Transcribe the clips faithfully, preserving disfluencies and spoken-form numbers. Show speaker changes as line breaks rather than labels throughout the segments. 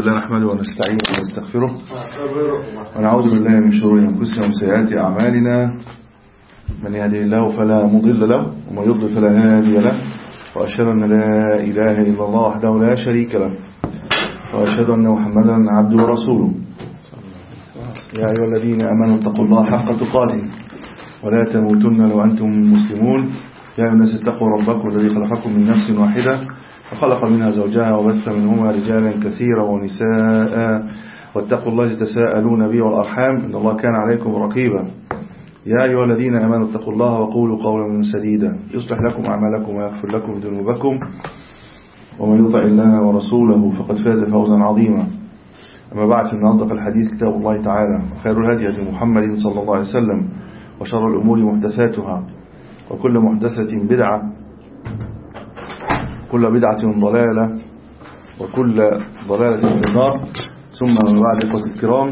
لله نحمده ونستعينه ونستغفره ونعوذ بالله من شرور أنفسنا ومن سيئات أعمالنا. من يهده الله فلا مضل له ومن يضلل فلا هادي له، وأشهد أن لا إله إلا الله وحده لا شريك له، وأشهد أن محمدا عبده ورسوله. يا أيها الذين آمنوا اتقوا الله حق تقاته ولا تموتن وأنتم مسلمون. يا أيها الناس اتقوا ربكم الذي خلقكم من نفس واحدة وخلق منها زوجها وبث منهما رجالا كثيرا ونساء، واتقوا الله الذي تساءلون به والأرحام إن الله كان عليكم رقيبا. يا أيها الذين آمنوا اتقوا الله وقولوا قولا سديدا يصلح لكم أعمالكم ويغفر لكم ذنوبكم، ومن يطع الله ورسوله فقد فاز فوزا عظيما. أما بعد، فإن أصدق الحديث كتاب الله تعالى، وخير الهدي هدي محمد صلى الله عليه وسلم، وشر الأمور محدثاتها، وكل محدثة بدعة، كل بدعة ضلالة، وكل ضلالة في النار. ثم من بعد، إخوة الكرام،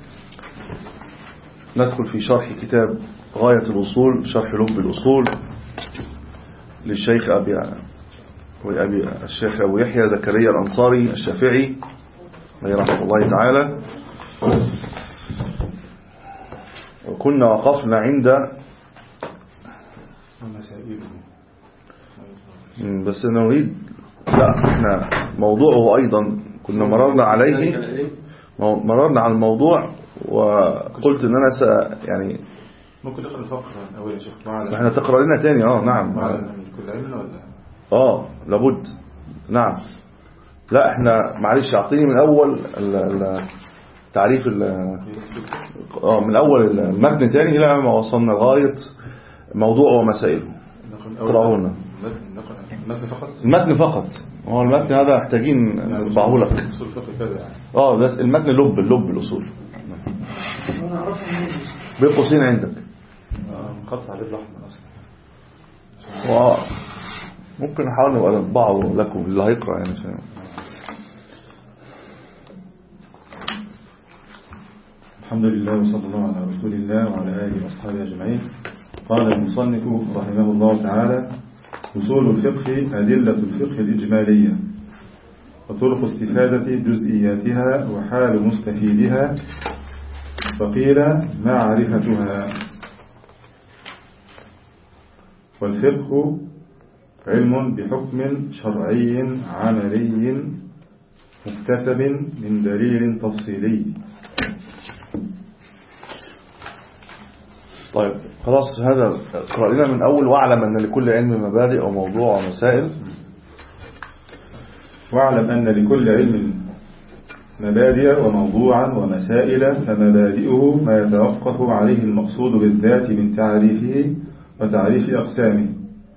ندخل في شرح كتاب غاية الوصول، شرح لب الأصول للشيخ أبي أبي الشيخ أبو يحيى زكريا الأنصاري الشافعي رحمه الله تعالى. وكنا وقفنا عند بس نريد لا احنا موضوعه أيضا كنا مررنا عليه، مررنا على الموضوع، وقلت ان انا س يعني
ممكن نقرأ الفقرة اول يا شيخ.
احنا تقرأ لنا تاني. اه نعم
كل علم ولا
اه لابد. نعم لا احنا معلش اعطيني من اول تعريف اه من اول المتن تاني الى ما وصلنا لغايه موضوع ومسائله. اقرأوا لنا
المتن فقط.
المتن فقط. هو المتن هذا محتاجين نطبعه لك. اه بس المتن لب اللب الاصول بين قوسين عندك.
خط عليه الاحمر اصلا.
ممكن نحاول نبقى نطبعه لكم اللي هيقرأ يعني.
الحمد لله وصلى الله على رسول الله وعلى آله وأصحابه أجمعين. قال المصنف رحمه الله تعالى: أصول الفقه أدلة الفقه الإجمالية، وطرق استفادة جزئياتها وحال مستفيدها، فقيل معرفتها. والفقه علم بحكم شرعي عملي مكتسب من دليل تفصيلي.
طيب خلاص، هذا اقرأ لنا من أول: واعلم أن لكل علم مبادئ وموضوع ومسائل.
واعلم أن لكل علم مبادئ وموضوعا ومسائل، فمبادئه ما يتوقف عليه المقصود بالذات من تعريفه وتعريف أقسامه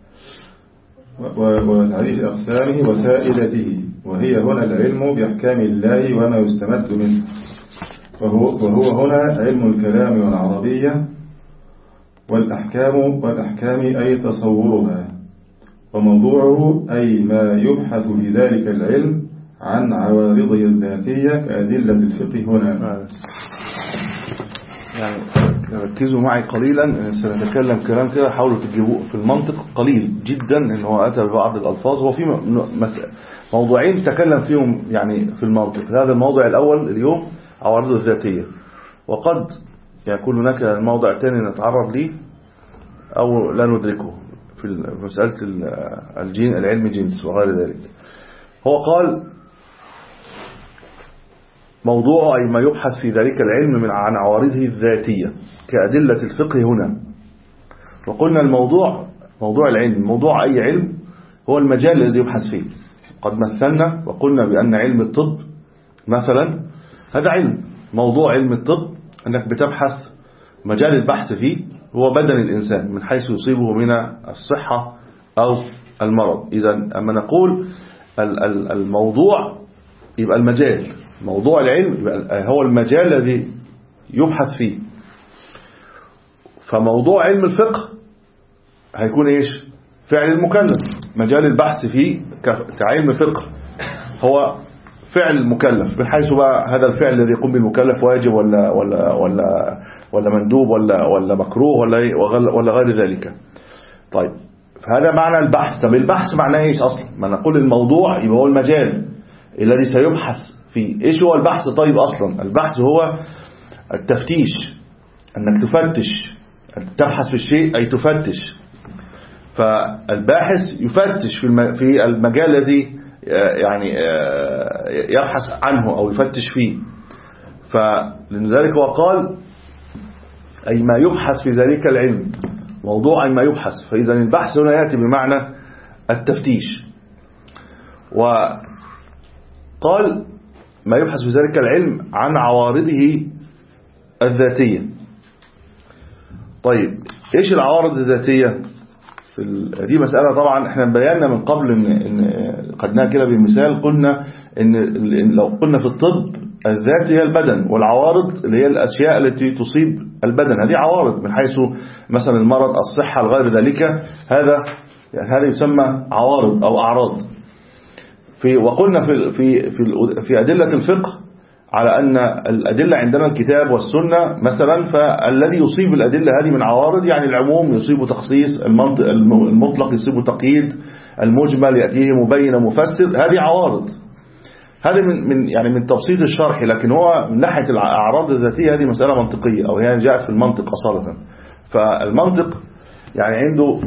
وتعريف أقسامه وفائدته، وهي هنا العلم بأحكام الله وما يستمد منه، وهو, وهو هنا علم الكلام والعربية والأحكام والأحكام أي تصورها، وموضوعه أي ما يبحث في ذلك العلم عن عوارضه الذاتية كأدلة الفقه هنا.
يعني ركزوا معي قليلا، سنتكلم كلام كده حاولوا تجيبوه في المنطق قليل جدا، إنه أتى ببعض الألفاظ. هو في موضوعين تكلم فيهم يعني في المنطق. هذا الموضوع الأول اليوم عوارضه الذاتية، وقد يكون هناك الموضع الثاني نتعرض ليه أو لا ندركه في مسألة الجين العلم جنس وغير ذلك. هو قال موضوعه أي ما يبحث في ذلك العلم من عن عوارضه الذاتية كأدلة الفقه هنا. وقلنا الموضوع موضوع العلم، موضوع أي علم هو المجال الذي يبحث فيه. قد مثلنا وقلنا بأن علم الطب مثلا هذا علم. موضوع علم الطب أنك بتبحث، مجال البحث فيه هو بدن الإنسان من حيث يصيبه من الصحة أو المرض. إذا أما نقول الموضوع يبقى المجال، موضوع العلم يبقى هو المجال الذي يبحث فيه. فموضوع علم الفقه هيكون إيش؟ فعل المكلف. مجال البحث فيه كعلم فقه هو فعل المكلف، بحيث بقى هذا الفعل الذي يقوم بالمكلف واجب ولا ولا ولا ولا مندوب ولا ولا مكروه ولا ولا غير ذلك. طيب فهذا معنى البحث. طب البحث معناه ايش اصلا؟ ما نقول الموضوع يبقى هو المجال الذي سيبحث فيه. إيش هو البحث؟ طيب أصلا البحث هو التفتيش، أنك تفتش، تبحث في الشيء أي تفتش. فالباحث يفتش في المجال الذي يعني يبحث عنه أو يفتش فيه. فلذلك هو قال أي ما يبحث في ذلك العلم، موضوع أي ما يبحث. فإذا البحث هنا يأتي بمعنى التفتيش. وقال ما يبحث في ذلك العلم عن عوارضه الذاتية. طيب إيش العوارض الذاتية؟ دي مسألة طبعا احنا بينا من قبل إن, إن قدناها كده بمثال. قلنا إن لو قلنا في الطب الذات هي البدن، والعوارض اللي هي الأشياء التي تصيب البدن، هذه عوارض من حيث مثلا المرض، الصحة، الغير ذلك، هذا يعني هذا يسمى عوارض أو أعراض. في وقلنا في في في في أدلة الفقه على أن الأدلة عندنا الكتاب والسنة مثلا، فالذي يصيب الأدلة هذه من عوارض يعني العموم يصيب تخصيص، المطلق يصيب تقييد، المجمل يأتيه مبين ومفسر، هذه عوارض. هذا من من يعني من تبسيط الشرح، لكن هو من ناحية الأعراض الذاتية هذه مسألة منطقية، أو هي جاءت في المنطق أصالة. فالمنطق يعني عنده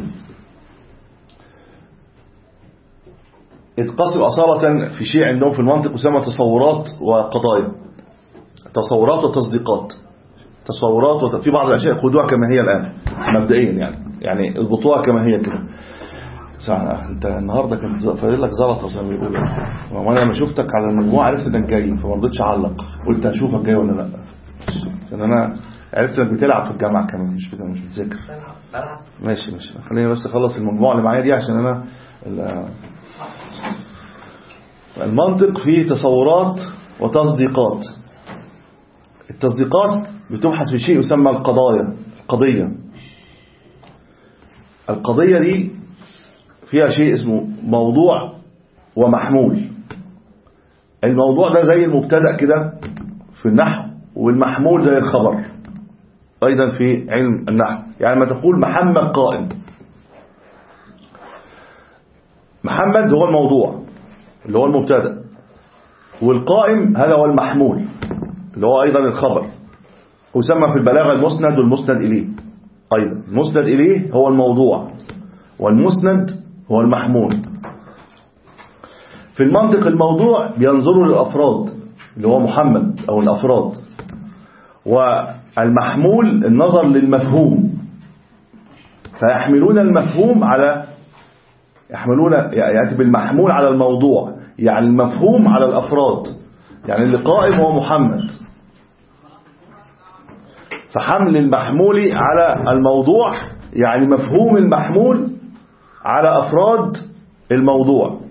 يتقسم أصالة في شيء عندهم في المنطق يسمى تصورات وقضايا، تصورات وتصديقات. تصورات وت... في بعض الأشياء خدوها كما هي الآن مبدئيا، يعني يعني اضبطوها كما هي كده. انت النهارده كنت فاضل لك زلطه زي ما بيقولوا، وانا لما شفتك على المجموعه عرفت انك جاي، فما رضيتش اعلق، قلت هشوفك جاي ولا لا، عشان انا عرفت انك بتلعب في الجامعه كمان، مش بت... مش بتذاكر. ماشي ماشي خليني بس اخلص المجموعه اللي معايا دي عشان انا ال... المنطق فيه تصورات وتصديقات. التصديقات بتبحث في شيء يسمى القضايا. القضيه القضيه دي فيها شيء اسمه موضوع ومحمول. الموضوع ده زي المبتدأ كده في النحو، والمحمول زي الخبر أيضا في علم النحو. يعني ما تقول محمد قائم، محمد هو الموضوع اللي هو المبتدأ، والقائم هذا هو المحمول اللي هو أيضا الخبر. ويسمى في البلاغة المسند والمسند إليه. أيضا المسند إليه هو الموضوع، والمسند هو المحمول. في المنطق الموضوع بينظروا للأفراد اللي هو محمد أو الأفراد، والمحمول النظر للمفهوم، فيحملون المفهوم على يحملون يأتي بالمحمول على الموضوع، يعني المفهوم على الأفراد. يعني اللي قائم هو محمد، فحمل المحمول على الموضوع يعني مفهوم المحمول على أفراد الموضوع.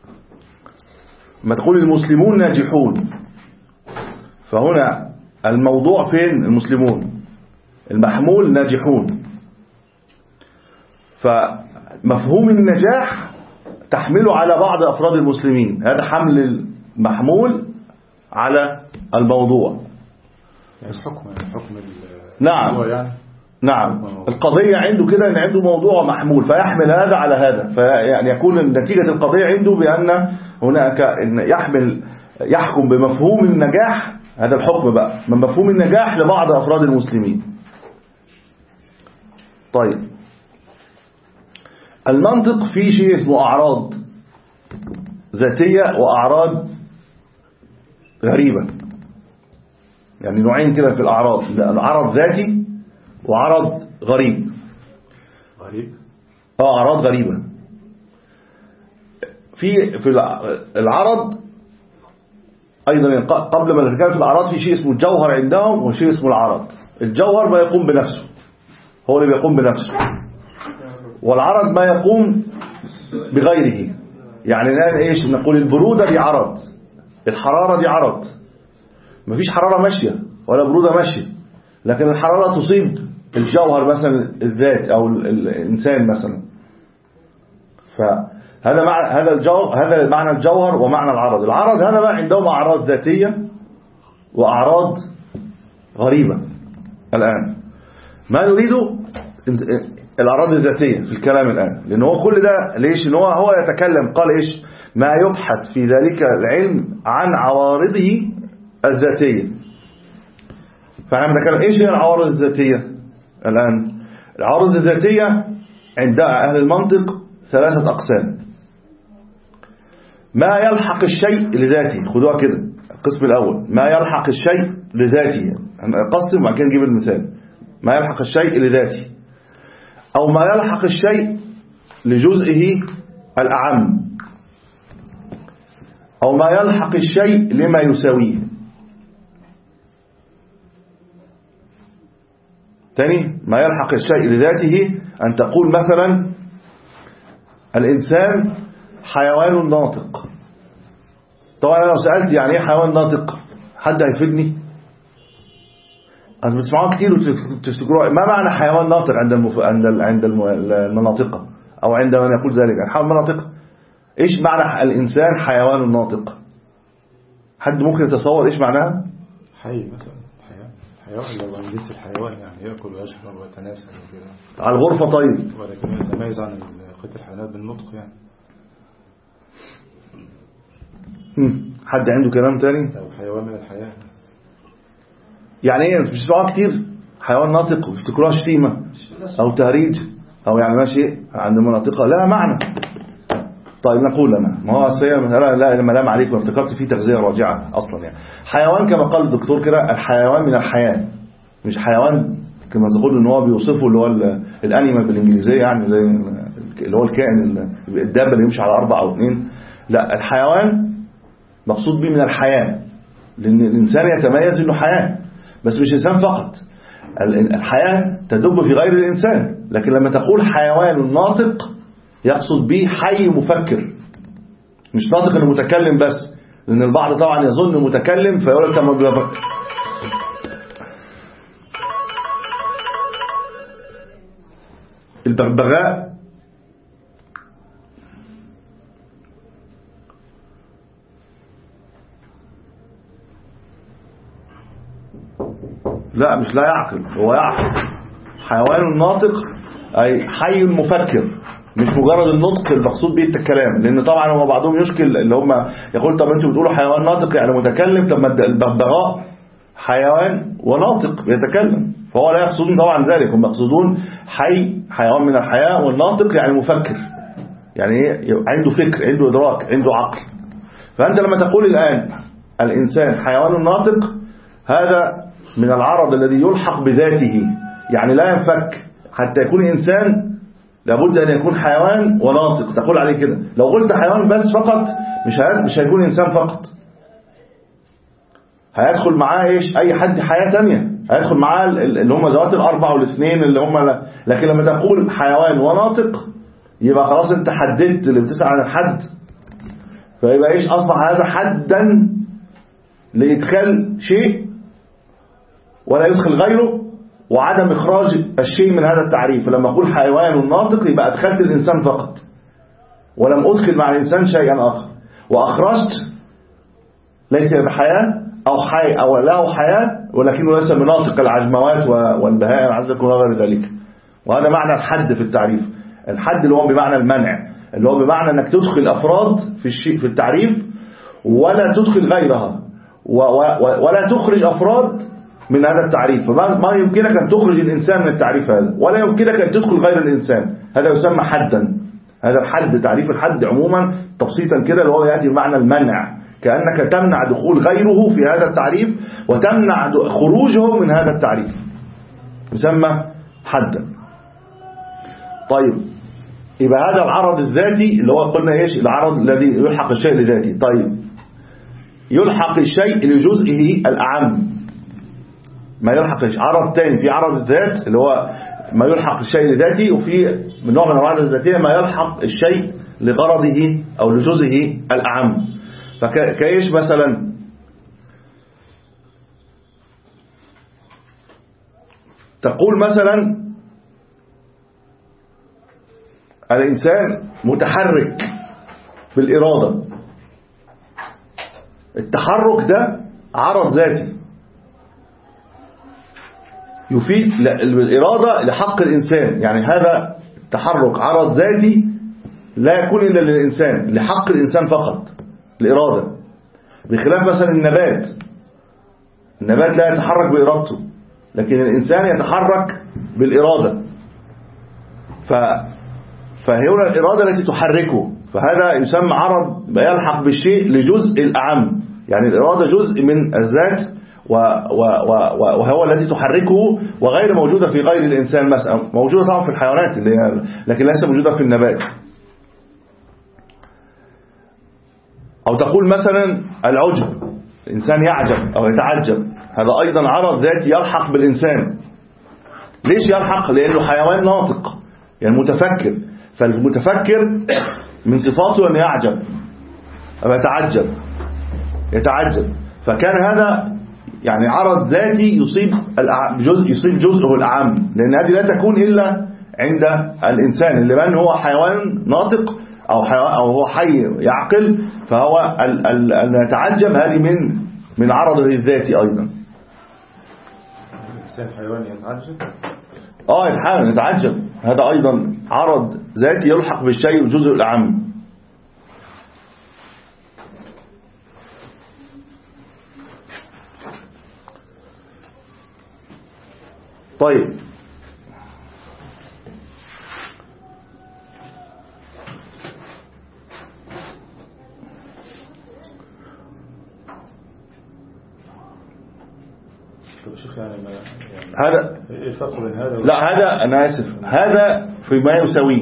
ما تقول المسلمون ناجحون، فهنا الموضوع فين؟ المسلمون، المحمول ناجحون. فمفهوم النجاح تحمله على بعض أفراد المسلمين، هذا حمل المحمول على الموضوع.
الحكم الحكم
نعم
يعني
نعم القضية عنده كده ان عنده موضوع محمول، فيحمل هذا على هذا، فيعني يكون نتيجة القضية عنده بأن هناك إن يحمل يحكم بمفهوم النجاح، هذا الحكم بقى من مفهوم النجاح لبعض أفراد المسلمين. طيب المنطق فيه شيء اسمه أعراض ذاتية وأعراض غريبة، يعني نوعين كده في الأعراض، عرض ذاتي وعرض غريب.
غريب
اه أعراض غريبة. في في العرض أيضا قبل ما نتكلم في الأعراض في شيء اسمه الجوهر عندهم وشيء اسمه العرض. الجوهر ما يقوم بنفسه، هو اللي بيقوم بنفسه، والعرض ما يقوم بغيره. يعني الآن إيش نقول؟ البرودة دي عرض، الحرارة دي عرض. مفيش حرارة ماشية ولا برودة ماشية، لكن الحرارة تصيب الجوهر مثلا الذات أو الإنسان مثلا. فهذا معنى هذا الجوهر، هذا معنى الجوهر ومعنى العرض. العرض هذا بقى عندهم أعراض ذاتية وأعراض غريبة. الآن ما نريده الأعراض الذاتية في الكلام الآن، لأن هو كل ده ليش؟ إن هو هو يتكلم قال إيش؟ ما يبحث في ذلك العلم عن عوارضه الذاتية. فاحنا بنتكلم ايش هي العوارض الذاتية الآن؟ العوارض الذاتية عند أهل المنطق ثلاثة أقسام. ما يلحق الشيء لذاته، خدوها كده. القسم الأول ما يلحق الشيء لذاته، هنقسم وبعد كده نجيب المثال. ما يلحق الشيء لذاته، أو ما يلحق الشيء لجزئه الأعم، أو ما يلحق الشيء لما يساويه. تاني، ما يلحق الشيء لذاته أن تقول مثلا الإنسان حيوان ناطق. طبعا لو سألت يعني ايه حيوان ناطق حد هيفيدني؟ أنا بتسمعوها كتير وتفتكروها. ما معنى حيوان ناطق عند المف... عند ال... عند المناطقة أو عند من يقول ذلك حيوان ناطق؟ إيش معنى الإنسان حيوان ناطق؟ حد ممكن يتصور إيش معناها؟
حي مثلا، حيوان حيوان لو من جنس الحيوان يعني يأكل ويشرب ويتناسل وكده.
على الغرفة طيب،
ولكن يتميز عن بقية الحيوانات بالنطق يعني.
حد عنده كلام تاني؟
أو حيوان من الحياة.
يعني ايه مش بتسمعوها كتير حيوان ناطق ويفتكروها شتيمة او تهريج او يعني ماشي عند المناطقة لا معنى. طيب نقول لنا ما هو السيئة لا لما لام عليك وافتكرت فيه تغذية راجعة اصلا. يعني حيوان كما قال الدكتور كده الحيوان من الحياة، مش حيوان كما تقول ان هو بيوصفه اللي هو الانيمال بالانجليزية يعني زي اللي هو الكائن الدابة اللي يمشي على اربع او اثنين. لا، الحيوان مقصود به من الحياة، لأن الإنسان يتميز إنه حياة، بس مش إنسان فقط. الحياة تدب في غير الإنسان، لكن لما تقول حيوان ناطق يقصد به حي مفكر، مش ناطق إنه متكلم بس، لأن البعض طبعا يظن متكلم فيقول لك ما بيفكر. البغبغاء لا مش لا يعقل، هو يعقل. حيوان ناطق أي حي مفكر، مش مجرد النطق المقصود به الكلام. لأن طبعا هم بعضهم يشكل اللي هم يقول طب انتوا بتقولوا حيوان ناطق يعني متكلم، طب ما البغبغاء حيوان وناطق يتكلم، فهو لا يقصدون طبعا ذلك. هم يقصدون حي حيوان من الحياة، والناطق يعني مفكر، يعني عنده فكر عنده إدراك عنده عقل. فأنت لما تقول الآن الإنسان حيوان ناطق هذا من العرض الذي يلحق بذاته، يعني لا ينفك. حتى يكون إنسان لابد أن يكون حيوان وناطق، تقول عليه كده. لو قلت حيوان بس فقط مش مش هيكون إنسان فقط، هيدخل معاه إيش أي حد حياة تانية، هيدخل معاه اللي هم ذوات الأربع والاثنين اللي هم لا. لكن لما تقول حيوان وناطق يبقى خلاص أنت حددت اللي بتسأل عن الحد، فيبقى إيش أصبح هذا حدا لإدخال شيء ولا يدخل غيره، وعدم إخراج الشيء من هذا التعريف. فلما أقول حيوان ناطق يبقى أدخلت الإنسان فقط، ولم أدخل مع الإنسان شيئا آخر، وأخرجت ليس بحياة أو حي أو له حياة ولكنه ليس بناطق العجموات والبهائم عزكم وغير ذلك. وهذا معنى الحد في التعريف. الحد اللي هو بمعنى المنع، اللي هو بمعنى أنك تدخل أفراد في الشيء في التعريف ولا تدخل غيرها، ولا تخرج أفراد من هذا التعريف. فما يمكنك أن تخرج الإنسان من التعريف هذا، ولا يمكنك أن تدخل غير الإنسان. هذا يسمى حدا. هذا الحد، تعريف الحد عموما تبسيطا كده اللي هو يأتي بمعنى المنع، كأنك تمنع دخول غيره في هذا التعريف وتمنع خروجه من هذا التعريف، يسمى حدا. طيب يبقى هذا العرض الذاتي اللي هو قلنا ايش العرض الذي يلحق الشيء لذاته. طيب يلحق الشيء لجزئه الأعم، ما يلحق عرض تاني في عرض الذات اللي هو ما يلحق الشيء لذاته، وفي من نوع من العرض الذاتية ما يلحق الشيء لغرضه أو لجزئه الأعم. فكايش مثلا تقول مثلا الإنسان متحرك بالإرادة، التحرك ده عرض ذاتي يفيد الإرادة لحق الإنسان، يعني هذا التحرك عرض ذاتي لا يكون إلا للإنسان، لحق الإنسان فقط، الإرادة، بخلاف مثلا النبات. النبات لا يتحرك بإرادته، لكن الإنسان يتحرك بالإرادة. ف... فهي الإرادة التي تحركه، فهذا يسمى عرض يلحق بالشيء لجزء الأعم، يعني الإرادة جزء من الذات و... و... و... وهو التي تحركه، وغير موجودة في غير الإنسان، مثلا موجودة طبعا في الحيوانات اللي هي، لكن ليس موجودة في النبات. أو تقول مثلا العجب، الإنسان يعجب أو يتعجب، هذا أيضا عرض ذاتي يلحق بالإنسان. ليش يلحق؟ لأنه حيوان ناطق، يعني متفكر، فالمتفكر من صفاته أن يعجب أو يتعجب يتعجب فكان هذا يعني عرض ذاتي يصيب جزء يصيب جزءه الأعم، لأن هذه لا تكون إلا عند الإنسان، اللي من هو حيوان ناطق أو حيوان أو هو حي يعقل، فهو أن يتعجب هذه من من عرضه الذاتي أيضا.
الإنسان حيوان يتعجب؟
آه يتحاول يتعجب، هذا أيضا عرض ذاتي يلحق بالشيء الجزء الأعم. طيب هذا
الفرق بين هذا
لا هذا أنا آسف، هذا فيما يساويه،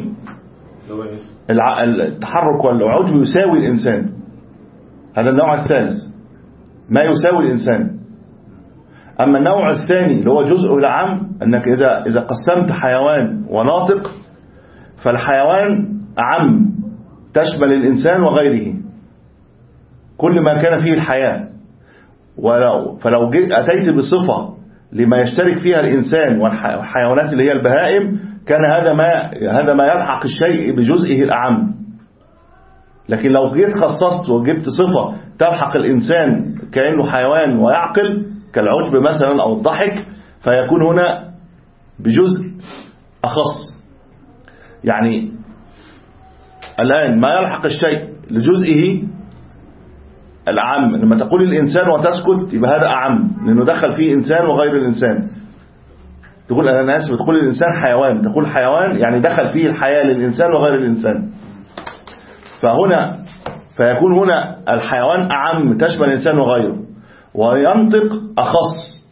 التحرك والعجب يساوي الإنسان، هذا النوع الثالث ما يساوي الإنسان. أما النوع الثاني اللي هو جزء العام، أنك إذا إذا قسمت حيوان وناطق، فالحيوان أعم، تشمل الإنسان وغيره، كل ما كان فيه الحياة. ولو فلو أتيت بصفة لما يشترك فيها الإنسان والحيوانات اللي هي البهائم، كان هذا ما هذا ما يلحق الشيء بجزئه الأعم. لكن لو جيت خصصت وجبت صفة تلحق الإنسان كأنه حيوان ويعقل، كالعجب مثلا أو الضحك، فيكون هنا بجزء أخص. يعني الآن ما يلحق الشيء لجزئه الأعم، لما تقول الإنسان وتسكت يبقى هذا أعم، لأنه دخل فيه إنسان وغير الإنسان. تقول أنا آسف، تقول الإنسان حيوان، تقول حيوان يعني دخل فيه الحياة للإنسان وغير الإنسان. فهنا فيكون هنا الحيوان أعم، تشمل الإنسان وغيره، وينطق أخص.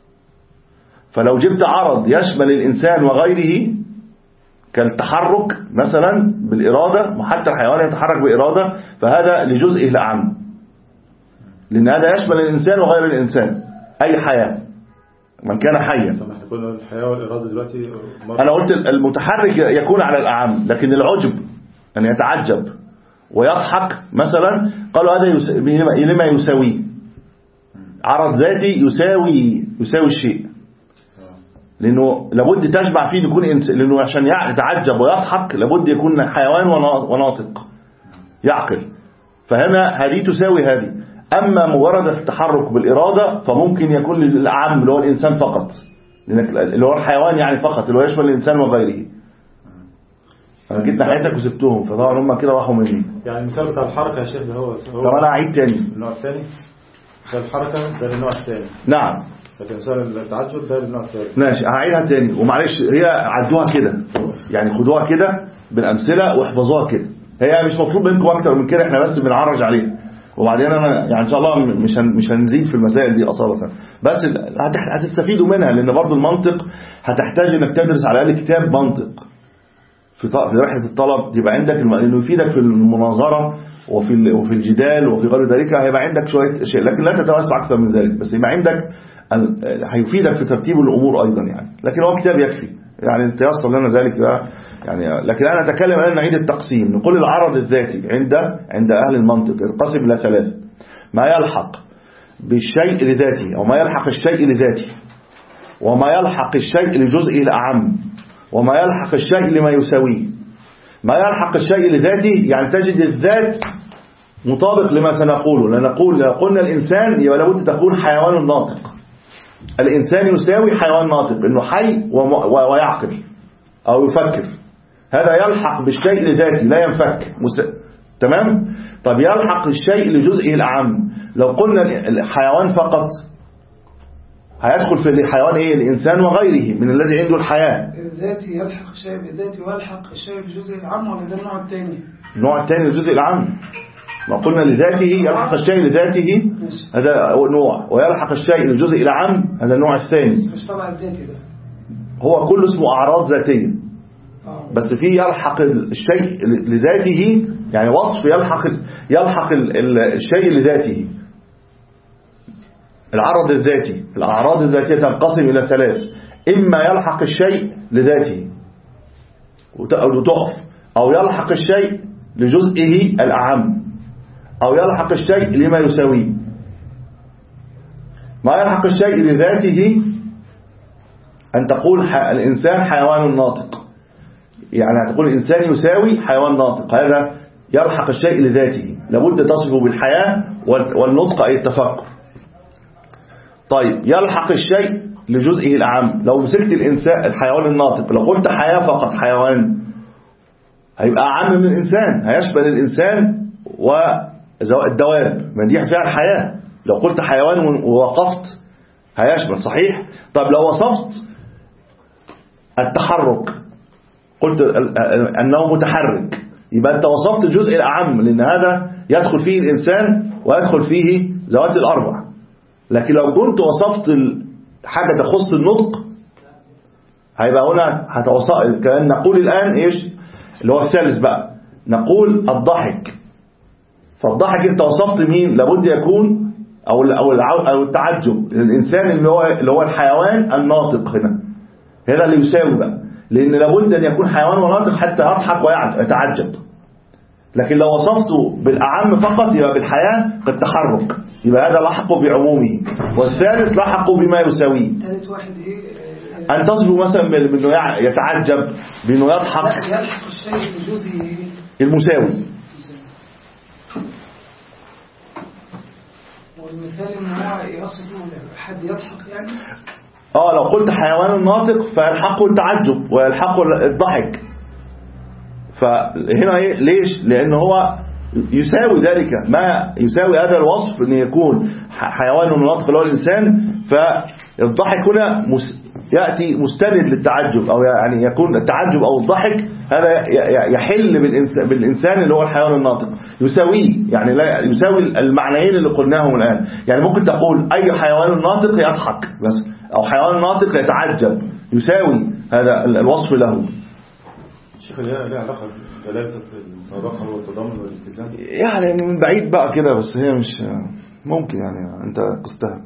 فلو جبت عرض يشمل الإنسان وغيره كالتحرك مثلا بالإرادة، وحتى الحيوان يتحرك بإرادة، فهذا لجزئه الأعم، لأن هذا يشمل الإنسان وغير الإنسان، أي حياة من كان حيا.
طب احنا قلنا الحياة والإرادة دلوقتي،
أنا قلت المتحرك يكون على الأعم، لكن العجب أن يتعجب ويضحك مثلا، قالوا هذا يس... لما يساوي عرض ذاتي يساوي يساوي الشيء، لأنه لابد تجمع فيه يكون إنسان، لأنه عشان يتعجب ويضحك لابد يكون حيوان وناطق يعقل، فهنا هذه تساوي هذه. أما مجرد التحرك بالإرادة فممكن يكون للأعم اللي هو الإنسان فقط، اللي هو الحيوان يعني فقط، اللي هو يشمل الإنسان وغيره. أنا جيت ناحيتك وسبتهم، فطبعا هم كده راحوا مني.
يعني المثال بتاع الحركة يا شيخ ده هو
طب أنا أعيد تاني.
النوع الثاني مثال الحركة ده النوع الثاني.
نعم.
لكن مثال التعجب ده النوع الثالث.
ماشي، هعيدها تاني، ومعلش هي عدوها كده، يعني خدوها كده بالأمثلة واحفظوها كده، هي مش مطلوب منكم أكتر من كده، إحنا بس بنعرج عليها، وبعدين أنا يعني إن شاء الله مش مش هنزيد في المسائل دي أصالة، بس هتستفيدوا منها، لأن برضو المنطق هتحتاج إنك تدرس على الأقل كتاب منطق في في رحلة الطلب، يبقى عندك إنه يفيدك في المناظرة وفي وفي الجدال وفي غير ذلك، هيبقى عندك شوية شيء، لكن لا تتوسع أكثر من ذلك، بس يبقى عندك هيفيدك في ترتيب الأمور أيضا يعني، لكن هو كتاب يكفي يعني تيسر لنا ذلك بقى يعني. لكن أنا أتكلم الآن نعيد التقسيم، نقول العرض الذاتي عند عند أهل المنطق ينقسم إلى ثلاثة: ما يلحق بالشيء لذاته، أو ما يلحق الشيء لذاته، وما يلحق الشيء لجزئه الأعم، وما يلحق الشيء لما يساويه. ما يلحق الشيء لذاته يعني تجد الذات مطابق لما سنقوله، لنقول لو قلنا الإنسان يبقى لابد تكون حيوان ناطق، الإنسان يساوي حيوان ناطق، إنه حي ويعقل أو يفكر، هذا يلحق بالشيء لذاته لا ينفك مس... تمام. طب يلحق الشيء لجزئه الأعم، لو قلنا الحيوان فقط هيدخل في الحيوان ايه؟ الإنسان وغيره من الذي عنده الحياة.
الذاتي يلحق الشيء بذاته ويلحق الشيء بجزء العام، ولا ده النوع الثاني؟
النوع الثاني الجزء العام، ما قلنا لذاته يلحق الشيء لذاته هذا نوع، ويلحق الشيء للجزء العام هذا النوع الثاني.
مش طبعا الذاتي ده
هو كله اسمه أعراض ذاتية، بس في يلحق الشيء لذاته، يعني وصف يلحق يلحق الشيء لذاته. العرض الذاتي، الأعراض الذاتية تنقسم إلى ثلاث: إما يلحق الشيء لذاته وتقف، أو يلحق الشيء لجزئه الأعم، أو يلحق الشيء لما يساويه. ما يلحق الشيء لذاته أن تقول الإنسان حيوان ناطق، يعني تقول الإنسان يساوي حيوان ناطق، هذا يلحق الشيء لذاته، لابد تصفه بالحياة والنطق أي التفكر. طيب يلحق الشيء لجزئه الأعم، لو مسكت الإنسان الحيوان الناطق، لو قلت حياة فقط حيوان هيبقى أعم من الإنسان، هيشمل الإنسان والدواب، ما دي فيها الحياة. لو قلت حيوان ووقفت هيشمل، صحيح؟ طب لو وصفت التحرك قلت أنه متحرك، يبقى أنت وصفت الجزء الأعم، لأن هذا يدخل فيه الإنسان ويدخل فيه ذوات الأربع. لكن لو كنت وصفت حاجة تخص النطق هيبقى هنا هتوصل. كأن نقول الآن إيش اللي هو الثالث بقى، نقول الضحك. فالضحك أنت وصفت مين؟ لابد يكون أو أو التعجب، الإنسان اللي هو اللي هو الحيوان الناطق هنا، هذا اللي يساوي بقى، لأن لابد أن يكون حيوان وناطق حتى يضحك ويتعجب. لكن لو وصفته بالأعم فقط يبقى بالحياة قد تحرك، يبقى هذا لحقه بعمومه. والثالث لحقه بما يساويه.
ثالث واحد ايه؟
أن تصفه مثلا بأنه يتعجب، بأنه يضحك.
لا، يلحق الشيء بجزء
المساوي.
والمثال ان هو يصفه حد يضحك يعني.
اه لو قلت حيوان ناطق فيلحقه التعجب ويلحقه الضحك. فهنا ايه؟ ليش؟ لأن هو يساوي ذلك، ما يساوي هذا الوصف أن يكون حيوان ناطق اللي هو الإنسان، فالضحك هنا يأتي مستند للتعجب، أو يعني يكون التعجب أو الضحك هذا يحل بالإنسان, بالإنسان اللي هو الحيوان الناطق، يساويه، يعني لا يساوي المعنيين اللي قلناهم الآن. يعني ممكن تقول أي حيوان ناطق يضحك بس، أو حيوان ناطق يتعجب، يساوي هذا الوصف له.
شيخ ليه علاقة بدلالة التضخم والتضامن والالتزام؟
يعني من بعيد بقى كده، بس هي مش ممكن، يعني أنت قستها.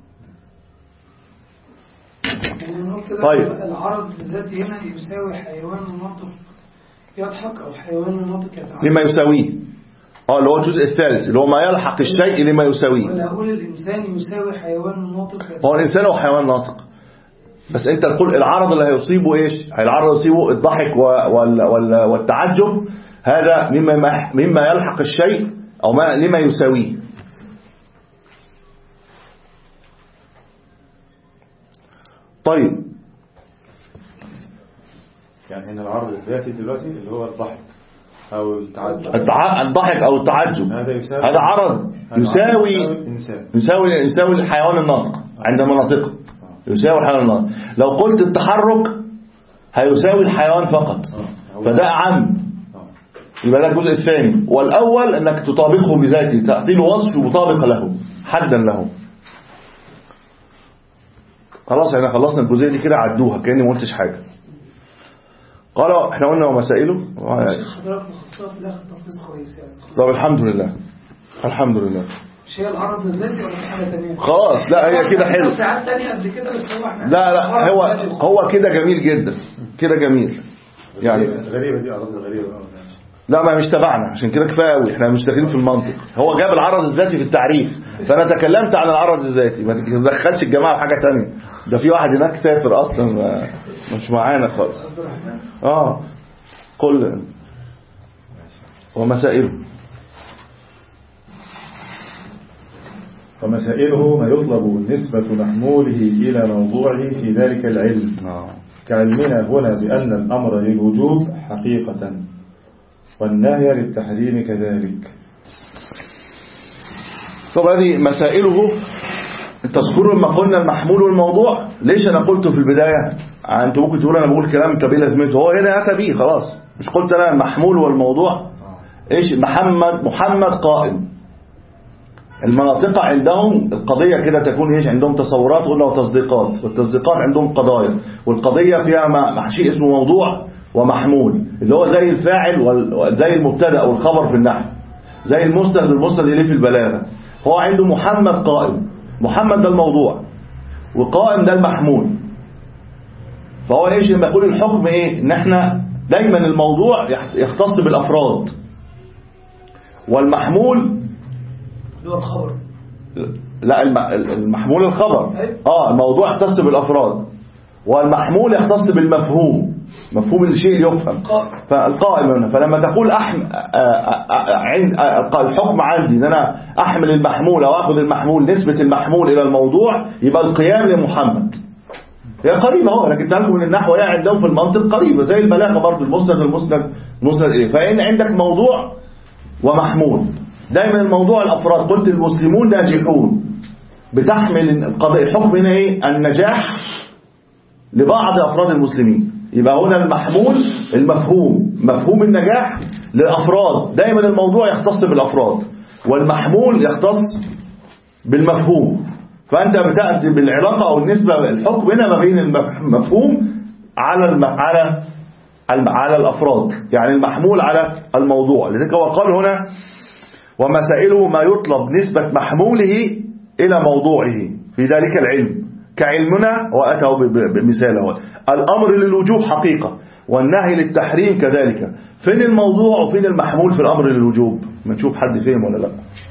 طيب العرض الذاتي هنا يساوي حيوان ناطق يضحك أو حيوان ناطق يتعجب
لما يساويه. اه اللي هو الجزء الثالث اللي هو ما يلحق الشيء لما يساويه.
ولا أقول الإنسان يساوي حيوان ناطق يتعجب.
هو الإنسان هو حيوان ناطق، بس انت تقول العرض اللي هيصيبه ايش؟ العرض يصيبه الضحك والتعجب، هذا مما مما يلحق الشيء او ما لما يساويه. طيب
يعني هنا العرض الذاتي دلوقتي اللي هو الضحك او التعجب،
الضحك او التعجب
هذا يساوي،
هذا عرض يساوي يساوي يساوي الحيوان الناطق عندما نطق، يساوي الحيوان الناطق. لو قلت التحرك هيساوي الحيوان فقط، فده أعم، يبقى ده الجزء الثاني. والأول أنك تطابقه بذاته، تعطي له وصف مطابق له، حدا له. خلاص احنا خلصنا الجزئية دي كده، عدوها كأني ما قلتش حاجة. قالوا احنا قلنا ومسائله.
حضرتك مخصصة في الآخر تخصيص كويس يعني.
طب الحمد لله الحمد لله.
مش هي العرض الذاتي ولا حاجة تانية؟
خلاص لا هي كده حلو.
ساعات تانية قبل كده بس هو احنا
لا لا هو هو كده جميل جدا، كده جميل يعني.
غريبة دي، أعراض غريبة.
لا ما مش تبعنا، عشان كده كفايه قوي، احنا مش داخلين في المنطق. هو جاب العرض الذاتي في التعريف، فانا تكلمت عن العرض الذاتي، ما تدخلش الجماعه في حاجه ثانيه. ده في واحد هناك سافر اصلا مش معانا خالص. اه قل ومسائله.
ومسائله ما يطلب نسبة محموله إلى موضوعه في ذلك العلم.
آه.
كعلمنا هنا بأن الأمر للوجوب حقيقة والنهي للتحريم كذلك.
طب هذه مسائله. تذكروا لما قلنا المحمول والموضوع، ليش أنا قلته في البداية؟ أنت ممكن تقول أنا بقول كلام طب ايه لازمته، هو هنا أتى به خلاص. مش قلت أنا المحمول والموضوع إيش؟ محمد محمد قائم. المناطق عندهم القضية كده تكون إيش؟ عندهم تصورات قلنا وتصديقات، والتصديقات عندهم قضايا، والقضية فيها شيء اسمه موضوع ومحمول، اللي هو زي الفاعل وزي المبتدأ والخبر في النحو، زي المسند والمسند إليه في البلاغة. هو عنده محمد قائم، محمد ده الموضوع وقائم ده المحمول. فهو ايش لما يقول الحكم ايه؟ ان احنا دايما الموضوع يختص بالافراد، والمحمول
اللي هو الخبر.
لا المحمول الخبر، اه الموضوع يختص بالافراد، والمحمول يختص بالمفهوم، مفهوم الشيء اللي يفهم. فالقائم هنا، فلما تقول أحم... عند الحكم عندي ان انا احمل المحمول او اخذ المحمول، نسبة المحمول الى الموضوع، يبقى القيام لمحمد. هي قريبة اهو، لكن تعرفوا من النحو هي عندهم في المنطق قريبة زي البلاغة برضه، المسند والمسند المسند اليه. فإن عندك موضوع ومحمول، دايما الموضوع الافراد. قلت المسلمون ناجحون، بتحمل القضاء الحكم هنا ايه؟ النجاح لبعض افراد المسلمين. يبقى هنا المحمول المفهوم، مفهوم النجاح للافراد. دايما الموضوع يختص بالافراد، والمحمول يختص بالمفهوم. فانت بتأتي بالعلاقة او النسبة الحكم هنا ما بين المفهوم على الم... على الم... على الافراد، يعني المحمول على الموضوع. لذلك هو قال هنا ومسائله ما يطلب نسبة محموله الى موضوعه في ذلك العلم كعلمنا، وأتوا بمثاله الأمر للوجوب حقيقة والنهي للتحريم كذلك. فين الموضوع وفين المحمول في الأمر للوجوب؟ ما نشوف حد فهم ولا لا.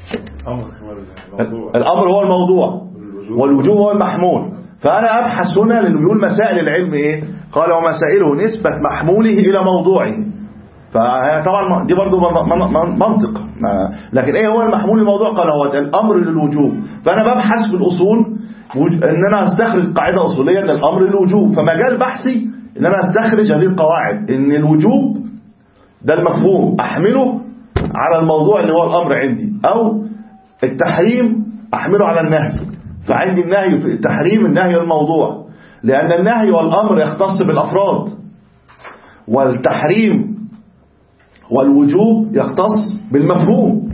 الأمر هو الموضوع والوجوب هو المحمول. فأنا أبحث هنا لنقول مسائل العلم إيه؟ قال ومسائله نسبة محموله إلى موضوعه. فطبعا دي برضو منطق، لكن ايه هو المحمول الموضوع؟ قال هو الأمر للوجوب. فأنا ببحث في الأصول ان انا استخرج قاعدة اصولية الامر للوجوب، فمجال بحثي ان انا استخرج هذه القواعد، ان الوجوب ده المفهوم احمله على الموضوع اللي هو الامر عندي، او التحريم احمله على النهي. فعندي النهي في التحريم، النهي الموضوع، لان النهي والامر يختص بالافراد، والتحريم والوجوب يختص بالمفهوم.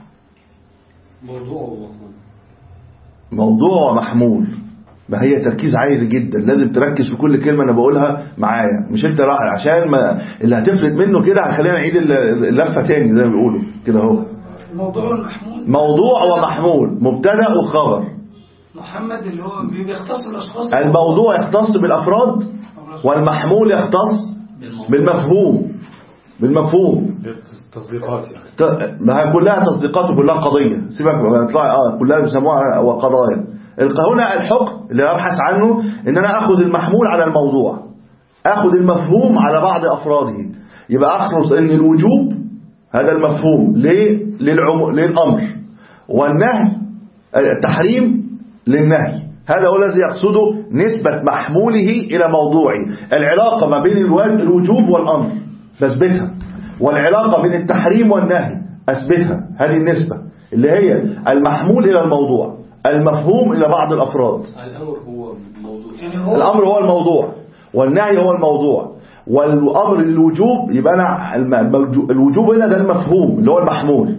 موضوع
موضوع ومحمول. ما هي تركيز عالي جدا، لازم تركز في كل كلمة أنا بقولها معايا، مش أنت راح عشان ما اللي هتفلت منه كده هخلينا نعيد اللفة تاني زي ما بيقولوا كده اهو.
الموضوع والمحمول،
موضوع ومحمول، مبتدأ وخبر.
محمد اللي هو بيختص بالأشخاص،
الموضوع يختص بالأفراد، والمحمول يختص بالمفهوم. بالمفهوم
تصديقات يعني.
ما كلها تصديقات وكلها قضية، سيبك بطلع اه كلها بيسموها وقضايا. هنا الحكم اللي أبحث عنه ان انا اخذ المحمول على الموضوع، اخذ المفهوم على بعض افراده. يبقى اخلص ان الوجوب هذا المفهوم للعم... للامر، والنهي التحريم للنهي. هذا هو الذي يقصده نسبة محموله الى موضوعه. العلاقة ما بين الوجوب والامر بثبتها، والعلاقة بين التحريم والنهي أثبتها. هذه النسبة اللي هي المحمول إلى الموضوع، المفهوم إلى بعض الأفراد.
الأمر هو الموضوع،
الأمر هو الموضوع، والنهي هو الموضوع، والأمر للوجوب يبقى أنا الوجوب هنا ده المفهوم اللي هو المحمول.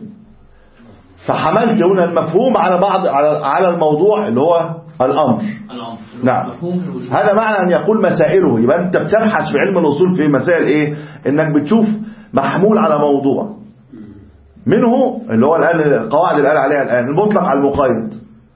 فحملت هنا المفهوم على بعض على على الموضوع اللي هو الأمر. نعم، هذا معنى أن يقول مسائله. يبقى أنت بتبحث في علم الأصول في مسائل إيه؟ إنك بتشوف محمول على موضوع منه اللي هو الآن القواعد اللي قال عليها الآن، المطلق على المقيد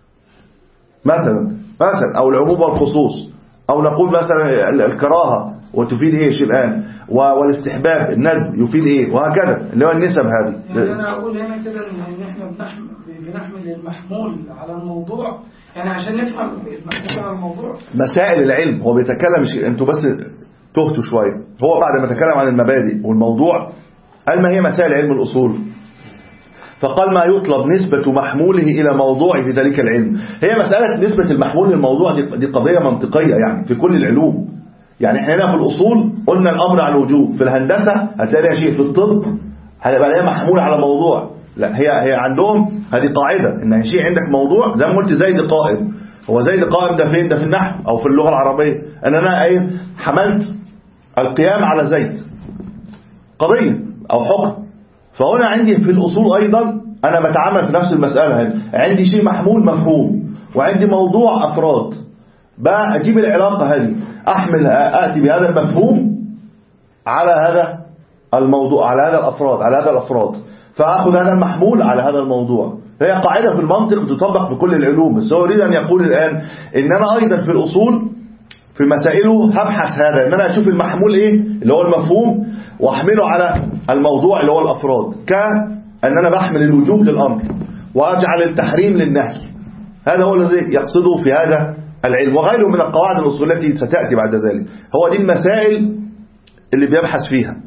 مثلا مثلا أو العموم والخصوص، أو نقول مثلا الكراهة وتفيد إيش الآن، والاستحباب الندب يفيد إيه، وهكذا اللي هو النسب هذه.
يعني أنا أقول هنا كده إن إحنا بنحمل بنحمل المحمول على الموضوع، يعني عشان نفهم المحمول على الموضوع.
مسائل العلم هو بيتكلم، مش أنتوا بس تهتوا شوية. هو بعد ما تكلم عن المبادئ والموضوع قال ما هي مسائل علم الأصول، فقال ما يطلب نسبة محموله إلى موضوعه في ذلك العلم. هي مسألة نسبة المحمول للموضوع دي, دي قضية منطقية يعني في كل العلوم. يعني احنا هنا في الأصول قلنا الأمر على الوجوب، في الهندسة هتلاقي لها شيء، في الطب هيبقى لها محمول على موضوع. لا هي هي عندهم هذه قاعدة ان شيء عندك موضوع، زي ما قلت زيد قائم، هو زيد قائم ده فين؟ ده في النحو او في اللغة العربية، ان انا ايه حملت القيام على زيد قضية او حكم. فهنا عندي في الأصول أيضا أنا بتعامل في نفس المسألة هنا، عندي شيء محمول مفهوم وعندي موضوع أفراد، بقى أجيب العلاقة هذه، أحمل أأتي بهذا المفهوم على هذا الموضوع، على هذا الأفراد، على هذا الأفراد، فأخذ هذا المحمول على هذا الموضوع. هي قاعدة في المنطق تطبق في كل العلوم، بس هو يريد أن يقول الآن إن أنا أيضا في الأصول في مسائله هبحث هذا، إن أنا أشوف المحمول إيه اللي هو المفهوم وأحمله على الموضوع اللي هو الأفراد، كأن أنا بحمل الوجوب للأمر وأجعل التحريم للنهي. هذا هو الذي يقصده في هذا العلم، وغيره من القواعد الأصولية التي ستأتي بعد ذلك. هو دي المسائل اللي بيبحث فيها،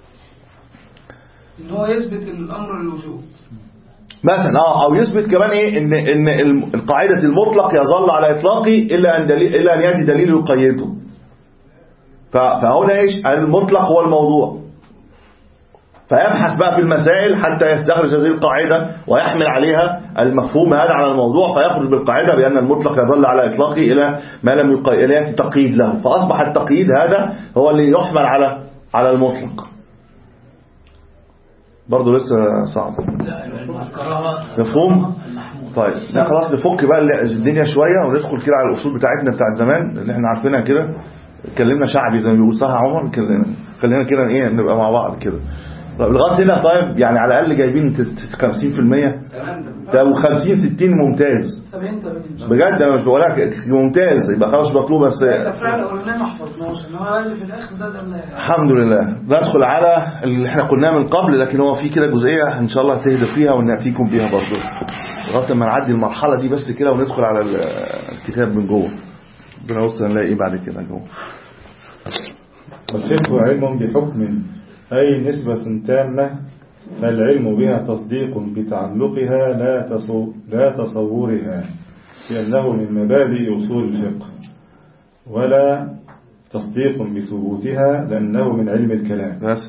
إن هو يثبت الأمر الوجوب
مثلا اه او يثبت كمان ايه ان ان القاعده المطلق يظل على اطلاقه الا ان دليل الا ان ياتي دليل يقيده. فهنا ايش المطلق هو الموضوع، فيبحث بقى في المسائل حتى يستخرج هذه القاعده ويحمل عليها المفهوم هذا على الموضوع، فيخرج بالقاعده بان المطلق يظل على اطلاقه الى ما لم يقيد، ياتي تقييد له، فاصبح التقييد هذا هو اللي يحمل على على المطلق. برضه لسه صعب مفهوم. طيب لا خلاص نفك بقى الدنيا شويه وندخل كده على الاصول بتاعتنا بتاعت زمان اللي احنا عارفينها كده، اتكلمنا شعبي زي ما بيقول صح عمر، خلينا كده ايه نبقى مع بعض كده لغايه هنا. طيب يعني على الاقل جايبين خمسين في المية ده، وخمسين ستين ممتاز بجد، انا مش بقول لك ممتاز يبقى خلاص مطلوب، بس
التفريع الاولاني ما حفظناش، انما اللي في الاخر ده ده
الحمد لله. ندخل على اللي احنا قلناه من قبل، لكن هو في كده جزئيه ان شاء الله تهدى فيها وناتيكم بيها برضه لغايه ما نعدي المرحله دي بس كده وندخل على الكتاب من جوه، ربنا يستر نلاقي ايه بعد كده جوه.
والفقه علم بحكم أي نسبة تامة، فالعلم بها تصديق بتعلقها لا لا تصورها، لأنه من مبادئ أصول الفقه، ولا تصديق بثبوتها لأنه من علم الكلام.
بس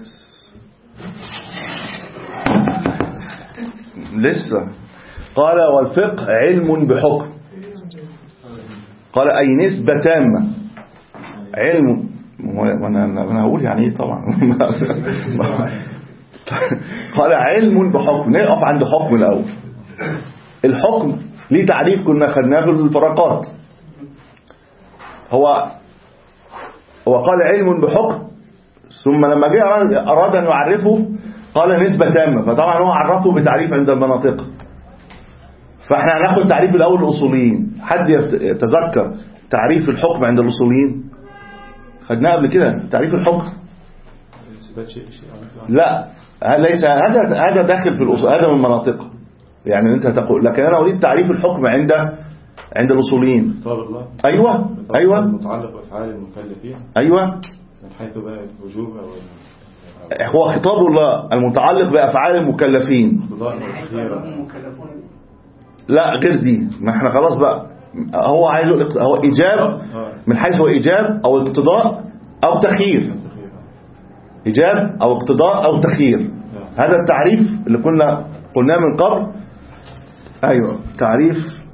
لسه قال والفقه علم بحكم، قال أي نسبة تامة، علم وانا انا هقول يعني ايه طبعا قال علم بحكم. نقف عند حكم الاول. الحكم ليه تعريف كنا خدناه في الفرقات، هو هو قال علم بحكم، ثم لما جاء اراد ان يعرفه قال نسبة تامة، فطبعا هو عرفه بتعريف عند المناطق. فاحنا هناخد تعريف الاول الاصوليين. حد يتذكر تعريف الحكم عند الاصوليين؟ خدناه قبل كده تعريف الحكم. لا ليس هذا هذا داخل في الاصول، هذا من مناطق يعني انت تقول، لكن انا اريد تعريف الحكم عند عند الاصوليين. ايوه ايوه
متعلق بافعال المكلفين،
ايوه
من حيث بقى الوجوب او
هو خطاب الله المتعلق بافعال المكلفين. لا غير دي، ما احنا خلاص بقى هو عايز هو إيجاب من حيث هو إيجاب أو اقتضاء أو تخيير، إيجاب أو اقتضاء أو تخيير. هذا التعريف اللي كنا قلناه من قبل. أيوة تعريف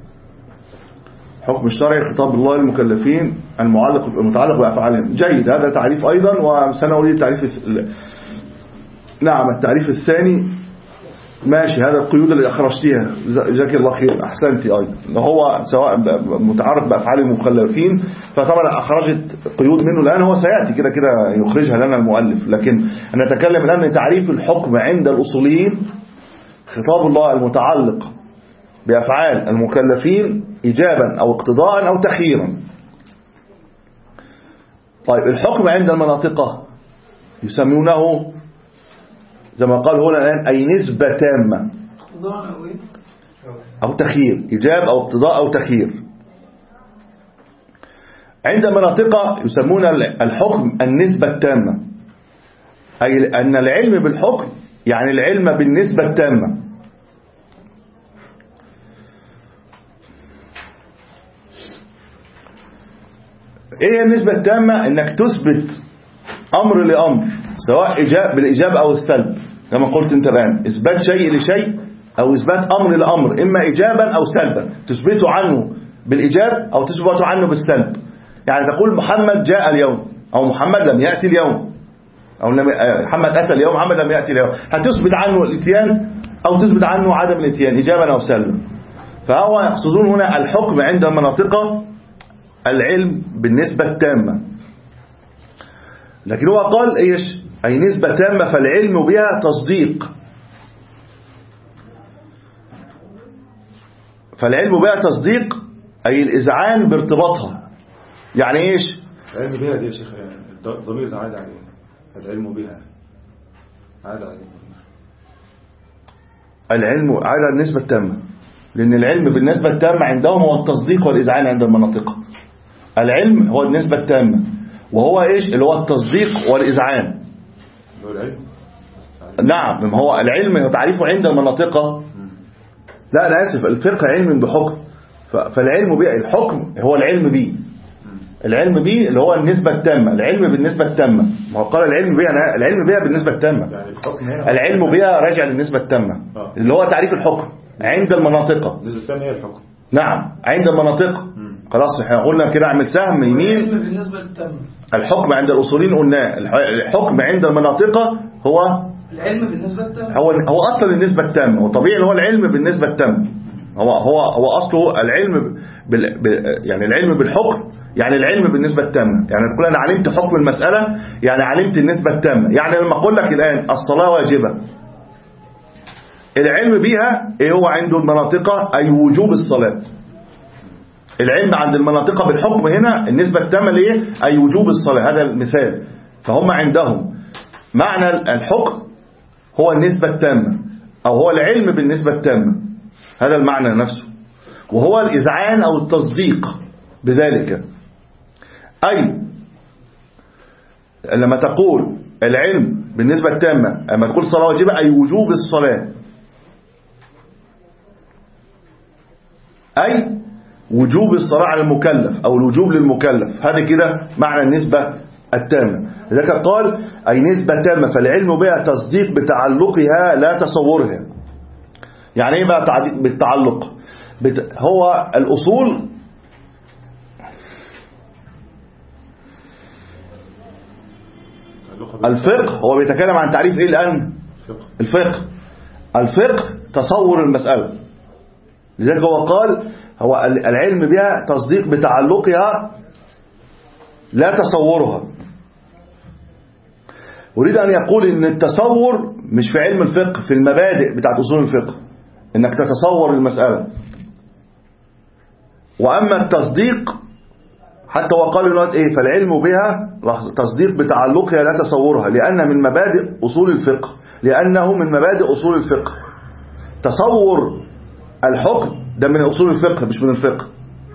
حكم الشرعي خطاب الله المكلفين المعلق المتعلق بأفعالهم. جيد، هذا تعريف أيضا، وسنقول التعريف نعم التعريف الثاني ماشي. هذا القيود اللي أخرجتها جزاك الله خير، أحسنتي أيضا، هو سواء متعرف بأفعال المكلفين فطبعا أخرجت قيود منه، لأن هو سيأتي كده كده يخرجها لنا المؤلف. لكن أنا أتكلم الآن تعريف الحكم عند الأصوليين خطاب الله المتعلق بأفعال المكلفين إيجابا أو اقتضاء أو تخييرا. طيب الحكم عند المناطقة يسمونه زي ما قال هنا الآن أي نسبة تامة أو تخيير، إيجاب أو اقتضاء أو تخيير. عند المناطق يسمون الحكم النسبة التامة، أي أن العلم بالحكم يعني العلم بالنسبة التامة. ايه النسبة التامة؟ انك تثبت امر لامر، سواء إجاب بالاجابة او السلب، كما قلت انت الان، اثبات شيء لشيء او اثبات امر لامر، اما ايجابا او سلبا، تثبته عنه بالايجاب او تثبته عنه بالسلب. يعني تقول محمد جاء اليوم، او محمد لم يأتي اليوم، او محمد اتى اليوم، محمد لم يأتي اليوم، هتثبت عنه الاتيان او تثبت عنه عدم الاتيان، ايجابا او سلبا. فهو يقصدون هنا الحكم عند المناطق العلم بالنسبة التامة. لكن هو قال ايش؟ اي نسبة تامة فالعلم بها تصديق، فالعلم بها تصديق اي الاذعان بارتباطها. يعني ايش
العلم بها دي يا شيخ؟ الضمير ده عاد عليه، العلم بها عاد عليه،
العلم عاد على النسبة التامة، لأن العلم بالنسبة التامة عندهم هو التصديق والإذعان عند المناطق. العلم هو النسبة التامة، وهو إيش اللي هو التصديق والإذعان.
هو العلم؟
نعم، ما هو العلم تعريفه عند المناطق. لا أنا آسف، الفقه علم بحكم، فالعلم به الحكم هو العلم به، العلم به اللي هو النسبة التامة، العلم بالنسبة التامة. ما هو قال العلم بها، العلم بها بالنسبة التامة، العلم بها راجع للنسبة التامة اللي هو تعريف الحكم عند المناطق.
النسبة التامة هي الحكم.
نعم عند المناطق. خلاص احنا قلنا كده اعمل سهم يمين.
العلم بالنسبة للتامة،
الحكم عند الأصولين قلنا الحكم عند المناطق هو
العلم بالنسبة للتامة،
هو هو أصلا النسبة التامة، وطبيعي هو العلم بالنسبة التامة، هو هو هو أصله العلم بال يعني العلم بالحكم، يعني العلم بالنسبة التامة. يعني تقول أنا علمت حكم المسألة، يعني علمت النسبة التامة. يعني لما أقول لك الآن الصلاة واجبة، العلم بها إيه هو عند المناطق؟ أي وجوب الصلاة. العلم عند المناطق بالحكم هنا النسبة التامة ليه؟ أي وجوب الصلاة. هذا المثال. فهم عندهم معنى الحكم هو النسبة التامة، أو هو العلم بالنسبة التامة، هذا المعنى نفسه، وهو الإذعان أو التصديق بذلك. أي لما تقول العلم بالنسبة التامة، لما تقول صلاة واجبة أي وجوب الصلاة، أي وجوب الصلاة على المكلف أو الوجوب للمكلف. هذا كده معنى النسبة التامة. لذلك قال أي نسبة تامة فالعلم بها تصديق بتعلقها لا تصورها. يعني إيه بقى بالتعلق؟ بت... هو الأصول الفقه هو بيتكلم عن تعريف إيه الآن؟ الفقه الفقه تصور المسألة. لذلك هو قال هو العلم بها تصديق بتعلقها لا تصورها. أريد أن يقول إن التصور مش في علم الفقه، في المبادئ بتاعت أصول الفقه، إنك تتصور المسألة. وأما التصديق حتى وقال الوقت إيه؟ فالعلم بها تصديق بتعلقها لا تصورها، لأن من مبادئ أصول الفقه، لأنه من مبادئ أصول الفقه. تصور الحكم ده من أصول الفقه مش من الفقه.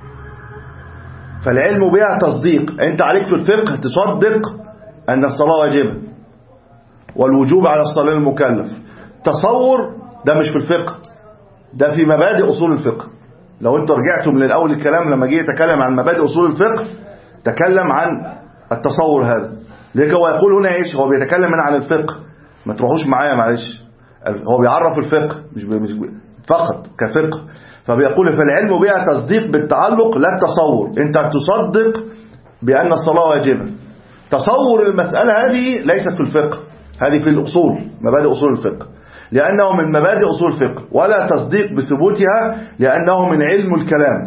فالعلم بها تصديق، أنت عليك في الفقه تصدق أن الصلاة واجبة والوجوب على الصلاة المكلف. تصور ده مش في الفقه، ده في مبادئ أصول الفقه. لو أنت رجعتم من الأول الكلام لما جه يتكلم عن مبادئ أصول الفقه تكلم عن التصور هذا. لذلك هو يقول هنا إيش؟ هو بيتكلم هنا عن الفقه، ما تروحوش معايا معلش، هو بيعرف الفقه مش مش فقط كفقه. فبيقول فالعلم بها تصديق بالتعلق لا التصور، انت تصدق بأن الصلاة واجبة. تصور المسألة هذه ليست في الفقه، هذه في الأصول، مبادئ أصول الفقه، لأنه من مبادئ أصول الفقه. ولا تصديق بثبوتها لأنه من علم الكلام.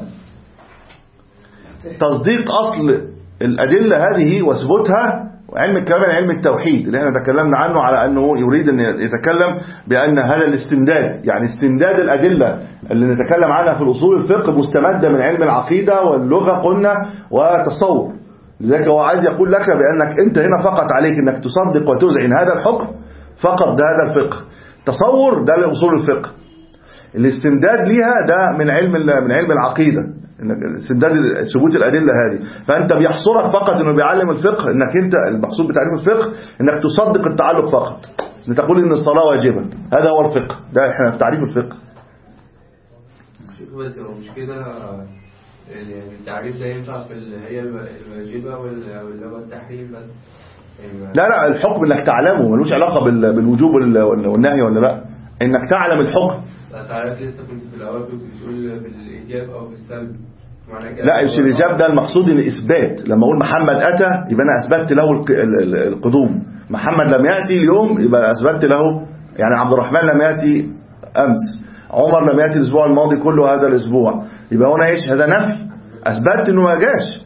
تصديق أصل الأدلة هذه وثبوتها، وعلم الكلام علم التوحيد اللي احنا تكلمنا عنه، على أنه يريد أن يتكلم بأن هذا الاستمداد، يعني استمداد الأدلة اللي نتكلم عنها في الأصول الفقه مستمدة من علم العقيدة واللغة قلنا وتصور. لذلك هو عايز يقول لك بأنك أنت هنا فقط عليك أنك تصدق وتذعن هذا الحكم فقط، ده هذا الفقه. تصور ده لأصول الفقه، الاستمداد ليها ده من علم من علم العقيدة، استمداد ثبوت الأدلة هذه. فأنت بيحصرك فقط إنه بيعلم الفقه، إنك أنت المقصود بتعليم الفقه إنك تصدق التعلق فقط، إن تقول إن الصلاة واجبة. هذا هو الفقه، ده إحنا في تعريف الفقه.
بس هو مش كده التعريف ده ينفع في هي الواجبة واللي هو التحريم بس؟
لا لا، الحكم انك تعلمه ملوش علاقة بالوجوب والنهي ولا لا، انك تعلم الحكم.
لا تعرف لسه كنت في الاول كنت بتقول بالايجاب او بالسلب.
لا مش الايجاب، ده المقصود الاثبات. لما اقول محمد اتى يبقى انا اثبتت له القدوم، محمد لم ياتي اليوم يبقى اثبتت له، يعني عبد الرحمن لم ياتي امس، عمر لم ياتي الاسبوع الماضي كله هذا الاسبوع، يبقى هنا ايش؟ هذا نفي، اثبتت انه ما جاش،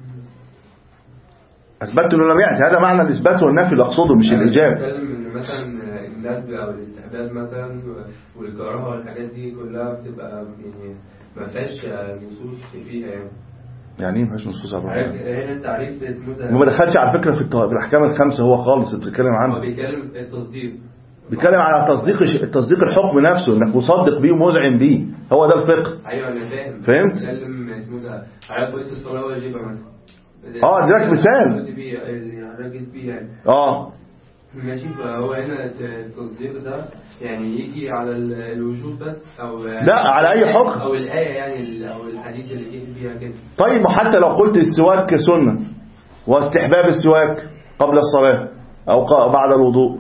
اثبتت انه لم ياتي. هذا معنى الاثبات والنفي اللي اقصده، مش الايجاب.
بتكلم مثلا الندب او الاستحباب مثلا والكراهه والحاجات دي كلها بتبقى يعني ما فيهاش نصوص فيها يعني.
يعني ايه ما فيهاش نصوص؟
هنا التعريف اسمه ده
ما دخلش على فكره في الاحكام الخمسه هو خالص، بتتكلم عنه.
هو بيتكلم التصديق،
بيتكلم على تصديق تصديق الحكم نفسه، انك مصدق بيه ومذعن بيه، هو ده الفقه.
ايوه انا فاهم.
فهمت؟
بيتكلم اسمه ده على قضيه الصلاه واجبه مثلا.
اه اديلك مثال.
راجل بيه يعني.
اه
ماشي. فهو هنا التصديق ده يعني يجي على الوجوب بس او
لا على اي حكم
او الايه يعني او الحديث اللي جه فيها كده.
طيب وحتى لو قلت السواك سنه واستحباب السواك قبل الصلاه او بعد الوضوء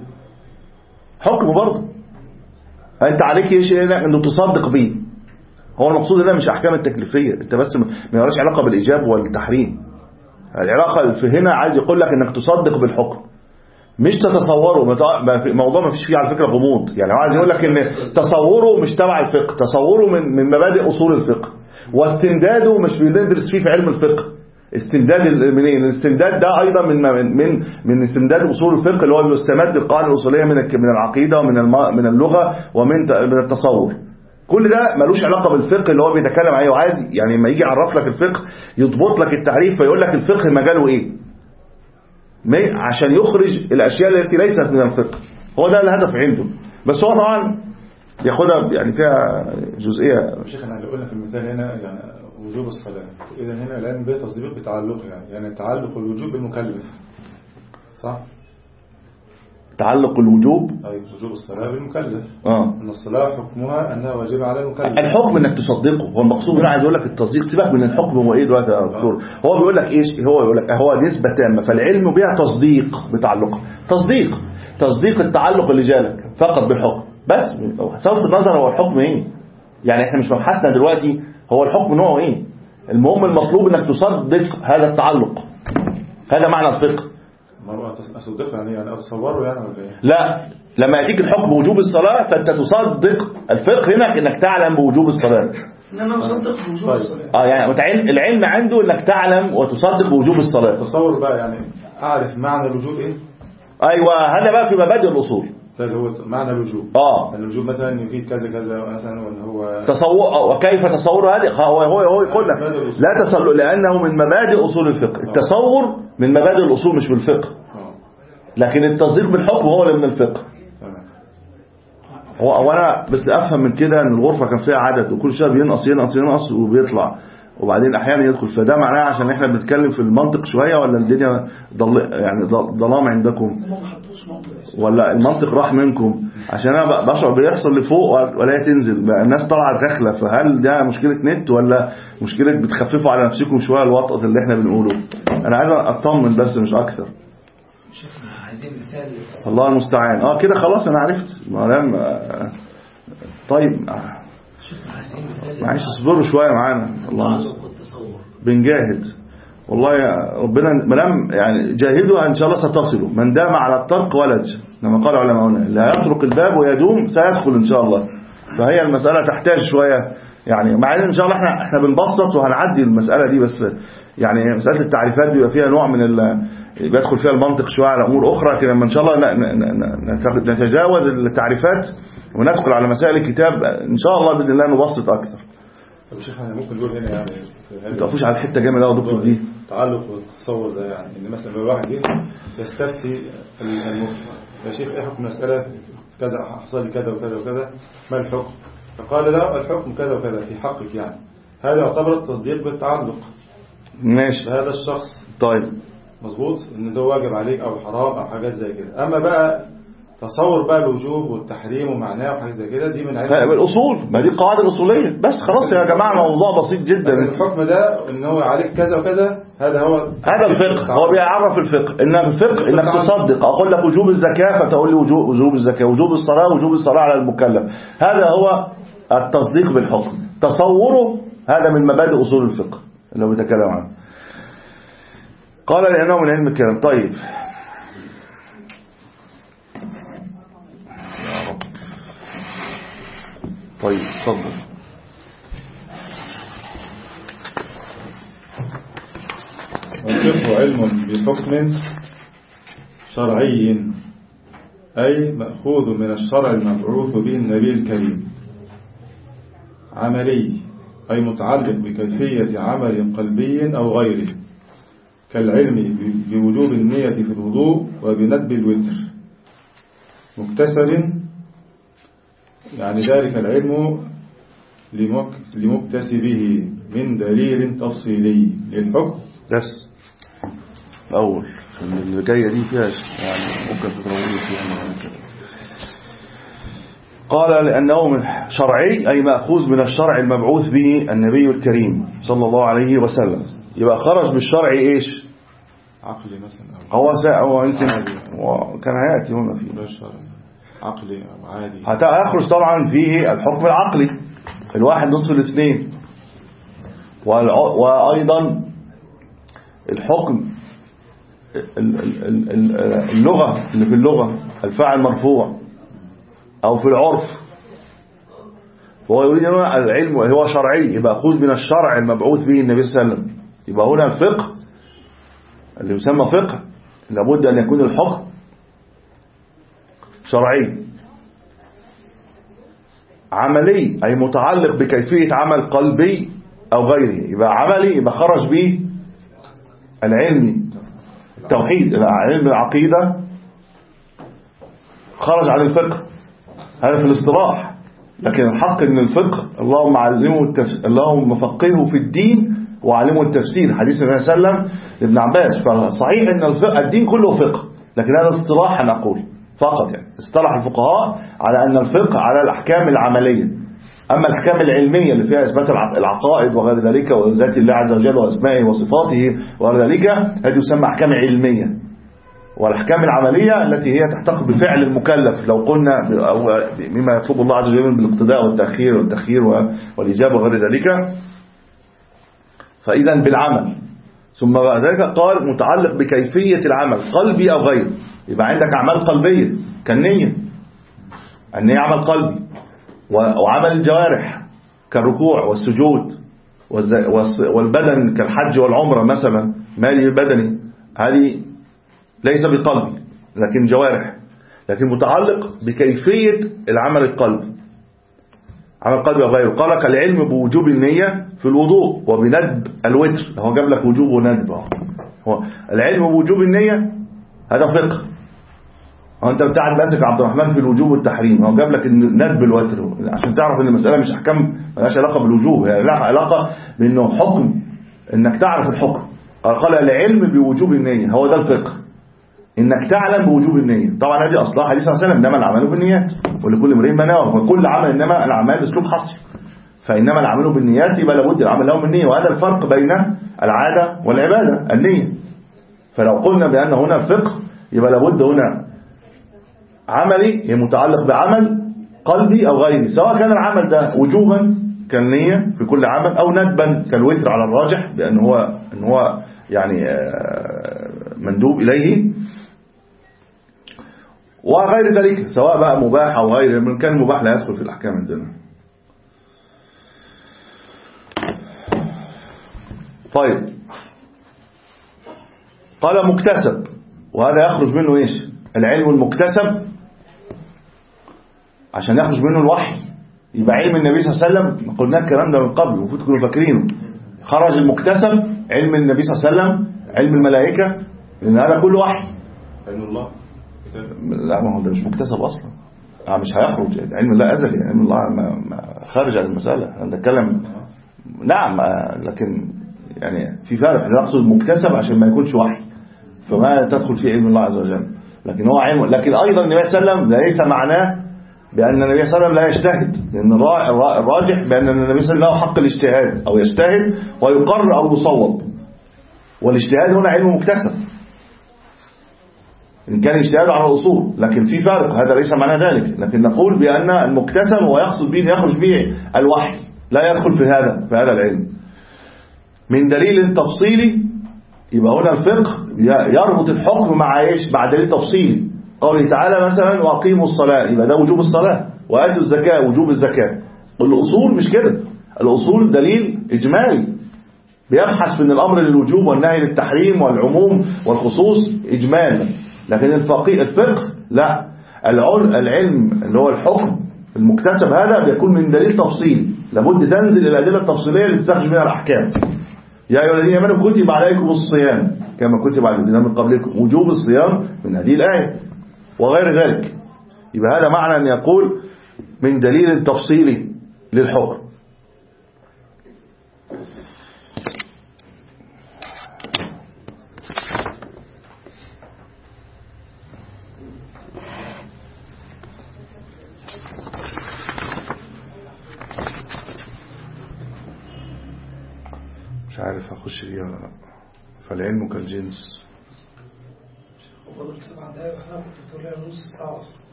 حكم برضه، انت عليك ايش انه تصدق بيه. هو المقصود ده مش احكام التكليفيه، انت بس ما لهاش علاقه بالايجاب والتحريم. العلاقه في هنا عايز يقول لك انك تصدق بالحكم، مش تتصوره. موضوع ما فيش فيه على فكره غموض، يعني هو عايز يقول لك ان تصوره مش تبع الفقه، تصوره من من مبادئ اصول الفقه، واستمداده مش بندرس فيه في علم الفقه. استمداد منين؟ الاستمداد ده ايضا من من من استمداد اصول الفقه اللي هو بيستمد القواعد الاصوليه من من العقيده ومن من اللغه ومن من التصور. كل ده ملوش علاقه بالفقه اللي هو بيتكلم عليه، وعايز يعني لما يجي يعرف لك الفقه يضبط لك التعريف فيقول لك الفقه مجاله ايه، عشان يخرج الاشياء التي ليست من الفقه. هو ده الهدف عنده، بس هو طبعا ياخدها يعني فيها جزئيه.
يا شيخ انا اللي قلنا في المثال هنا يعني وجوب الصلاه، اذا هنا الان بتصديق بتعلق، يعني يعني تعلق الوجوب بالمكلف، صح؟
تعلق الوجوب
اي وجوب الصلاه بالمكلف.
اه
ان الصلاه حكمها انها واجبه على المكلف.
الحكم انك تصدقه، هو المقصود هنا عايز يقول لك التصديق. سيبك من الحكم هو ايه دلوقتي يا دكتور، هو بيقول لك ايش؟ هو بيقول لك هو نسبه تامه، فالعلم بها تصديق بتعلقه. تصديق تصديق التعلق اللي جالك فقط بالحكم بس. صرف النظر هو الحكم ايه، يعني احنا مش مبحثنا دلوقتي هو الحكم نوعه ايه، المهم المطلوب انك تصدق هذا التعلق. هذا معنى الفقه.
ما اصدقه يعني يعني اتصوره يعني ولا ايه؟ لا،
لما ياتيك الحكم بوجوب الصلاه فانت تصدق. الفقه هنا انك تعلم بوجوب الصلاه.
ان انا اصدق بوجوب الصلاه.
اه يعني العلم عنده انك تعلم وتصدق بوجوب الصلاه.
تصور بقى يعني اعرف معنى الوجوب ايه.
ايوه هذا بقى في مبادئ الاصول.
طيب هو معنى الوجوب
اه
الوجوب مثلا يفيد كذا كذا مثلا، وان هو
تصور. وكيف تصور هذه؟ هو هو هو يقول لك لا تصور لانه من مبادئ اصول الفقه. التصور من مبادئ الاصول مش بالفقه، لكن التصديق بالحكم هو اللي من الفقه. هو وانا بس افهم من كده ان الغرفه كان فيها عدد وكل شويه بينقص ينقص ينقص وبيطلع وبعدين احيانا يدخل، فده معناه عشان احنا بنتكلم في المنطق شويه ولا الدنيا ضل يعني ظلام عندكم ولا المنطق راح منكم؟ عشان انا بشعر بيحصل لفوق ولا تنزل بقى الناس طالعه داخله، فهل ده مشكله نت ولا مشكله بتخففوا على نفسكم شويه الوطأة اللي احنا بنقوله؟ انا عايز اطمن بس مش اكتر. الله المستعان. اه كده خلاص انا عرفت. مرام آه. طيب آه. معلش اصبروا شويه معانا. الله بنجاهد والله يا ربنا. مرام يعني جاهدوا ان شاء الله ستصلوا. من دام على الطرق ولج كما قال علماؤنا، لا يطرق الباب ويدوم سيدخل ان شاء الله. فهي المساله تحتاج شويه يعني، مع ان ان شاء الله احنا احنا بنبسط وهنعدي المساله دي، بس يعني مساله التعريفات بيبقى فيها نوع من ال بيدخل فيها المنطق شويه على امور اخرى كده. لما ان شاء الله نتجاوز التعريفات وندخل على مسائل الكتاب ان شاء الله باذن الله نبسط اكثر.
طب شيخ انا ممكن نقول هنا يعني
ما تقفوش على الحته جامد قوي يا دكتور دي
تعلق والتصور ده، يعني ان مثلا لو واحد جه يستفتي المفتي يا شيخ ايه حكم مساله كذا حصل لي كذا وكذا وكذا ما الحكم؟ فقال لا الحكم كذا وكذا في حقك، يعني هذا يعتبر التصديق بالتعلق.
ماشي.
هذا الشخص
طيب
مظبوط ان ده واجب عليك او حرام او حاجات زي كده. اما بقى تصور بقى الوجوب والتحريم ومعناه وحاجة زي كده دي من علم
الأصول، ما دي القواعد الأصولية بس. خلاص يا جماعة موضوع بسيط جدا.
الحكم ده ان هو عليك كذا وكذا، هذا هو
هذا الفقه. هو بيعرف الفقه ان الفقه انك تصدق. اقول لك وجوب الزكاة فتقول لي وجوب وجوب الزكاة، وجوب الصلاة وجوب الصلاة على المكلف. هذا هو التصديق بالحكم. تصوره هذا من مبادئ أصول الفقه اللي هو بيتكلم عنه. قال لأنه من علم الكلام. طيب طيب تفضل.
والفقه علم بحكم شرعي، أي مأخوذ من الشرع المبعوث به النبي الكريم. عملي، أي متعلق بكيفية عمل قلبي أو غيره، كالعلم بوجوب النية في الوضوء وبندب الوتر. مكتسب، يعني ذلك العلم لمكتسبه من دليل تفصيلي للحكم.
بس الأول اللي جاية دي فيها يعني ممكن تتروي فيها. قال لأنه من شرعي أي مأخوذ من الشرع المبعوث به النبي الكريم صلى الله عليه وسلم. يبقى خرج بالشرع إيش؟
عقلي مثلا،
هو هو يمكن كان هيأتي هنا فيه
عقلي أو عادي.
هيخرج طبعا فيه الحكم العقلي، الواحد نصف الاثنين، وأيضا الحكم اللغة اللي في اللغة الفاعل مرفوع أو في العرف. وهو يريد هنا العلم وهو شرعي يبقى أخذ من الشرع المبعوث به النبي صلى الله عليه وسلم. يبقى هنا الفقه اللي يسمى فقه لابد أن يكون الحكم شرعي. عملي أي متعلق بكيفية عمل قلبي أو غيره. يبقى عملي يبقى خرج به العلمي التوحيد، علم العقيدة خرج عن الفقه، هذا في الاصطلاح. لكن الحق ان الفقه اللهم علمه التف... اللهم فقهه في الدين وعلمه التفسير، حديث النبي صلى الله عليه وسلم لابن عباس. فصحيح ان الفقه الدين كله فقه، لكن هذا اصطلاح نقول فقط، يعني اصطلح الفقهاء على ان الفقه على الاحكام العمليه. اما الاحكام العلميه اللي فيها اثبات العقائد وغير ذلك وذات الله عز وجل واسمائه وصفاته وغير ذلك، هذه تسمى احكام علميه. والاحكام العمليه التي هي تحتق بفعل المكلف، لو قلنا مما يطلب الله عز وجل بالاقتداء والتاخير والتخيير والاجابه وغير ذلك، فاذا بالعمل. ثم بعد ذلك قال متعلق بكيفيه العمل قلبي او غيره. يبقى عندك اعمال قلبيه كالنيه، النيه عمل قلبي، وعمل الجوارح كالركوع والسجود والبدن كالحج والعمره مثلا، مالي البدني، هذه ليس بقلبي لكن جوارح، لكن متعلق بكيفية العمل القلبي، عمل قلبي وغيره. قال لك العلم بوجوب النية في الوضوء وبندب الوتر. هو جاب لك وجوب وندب. هو العلم بوجوب النية هذا فقه. هو انت بتاعت ماسك عبد الرحمن في الوجوب والتحريم، هو جاب لك ندب الوتر عشان تعرف ان المسألة مش احكام مالهاش علاقة بالوجوب، هي لها علاقة بانه حكم، انك تعرف الحكم. قال العلم بوجوب النية هو ده الفقه، انك تعلم بوجوب النية. طبعا هذه اصلها حديث صلى الله عليه وسلم انما الاعمال بالنيات ولكل امرئ ما نوى، وكل عمل انما الاعمال اسلوب حصري، فانما الاعمال بالنيات يبقى لابد العمل له بالنية. وهذا الفرق بين العادة والعبادة، النية. فلو قلنا بان هنا الفقه يبقى لابد هنا عملي هي متعلق بعمل قلبي او غيري، سواء كان العمل ده وجوبا كالنية في كل عمل او ندبا كالوتر على الراجح بان هو ان هو يعني مندوب اليه، وغير ذلك سواء بقى مباح أو غيره. من كان مباح لا يدخل في الأحكام عندنا. طيب قال مكتسب، وهذا يخرج منه إيش؟ العلم المكتسب عشان يخرج منه الوحي. يبقى علم النبي صلى الله عليه وسلم قلنا الكلام ده من قبل وفوت تكونوا فاكرينه. خرج المكتسب علم النبي صلى الله عليه وسلم، علم الملائكة، لأن هذا كله وحي.
علم الله
لا، ما هو ده مش مكتسب اصلا، آه مش هيخرج. علم الله ازلي، علم الله ما ما خارج عن المساله. انا بتكلم نعم، لكن يعني في فرق. نقصد مكتسب عشان ما يكونش وحي، فما تدخل فيه علم الله عز وجل. لكن هو علم. لكن أيضا النبي صلى الله عليه وسلم ليس معناه بأن النبي صلى الله عليه وسلم لا يجتهد، لأن الراجح بأن النبي صلى الله عليه وسلم له حق الاجتهاد، أو يجتهد ويقرر أو يصوب، والاجتهاد هنا علم مكتسب إن كان اجتهاد على الأصول، لكن في فرق، هذا ليس معنى ذلك. لكن نقول بأن المكتسب هو يقصد به يخرج به الوحي، لا يدخل في هذا في هذا العلم. من دليل تفصيلي، يبقى هنا الفقه يربط الحكم مع ايش؟ مع دليل تفصيلي. قوله تعالى مثلا واقيموا الصلاة، يبقى ده وجوب الصلاة، وآتوا الزكاة وجوب الزكاة. الأصول مش كده، الأصول دليل إجمالي بيبحث من الأمر للوجوب والنهي للتحريم والعموم والخصوص إجمالا. لكن الفقه الفقه لا، العلم اللي هو الحكم المكتسب هذا بيكون من دليل تفصيلي، لابد تنزل الأدلة التفصيلية لتستخرج منها الأحكام. يا أيها الذين آمنوا كتب عليكم الصيام كما كتب على الذين من قبلكم، وجوب الصيام من هذه الآية وغير ذلك. يبقى هذا معنى أن يقول من دليل تفصيلي للحكم. مش عارف اخش فيها ولا لا. فالعلم كالجنس.
وفضل سبع دقايق واحنا كنت بتقول لي نص ساعه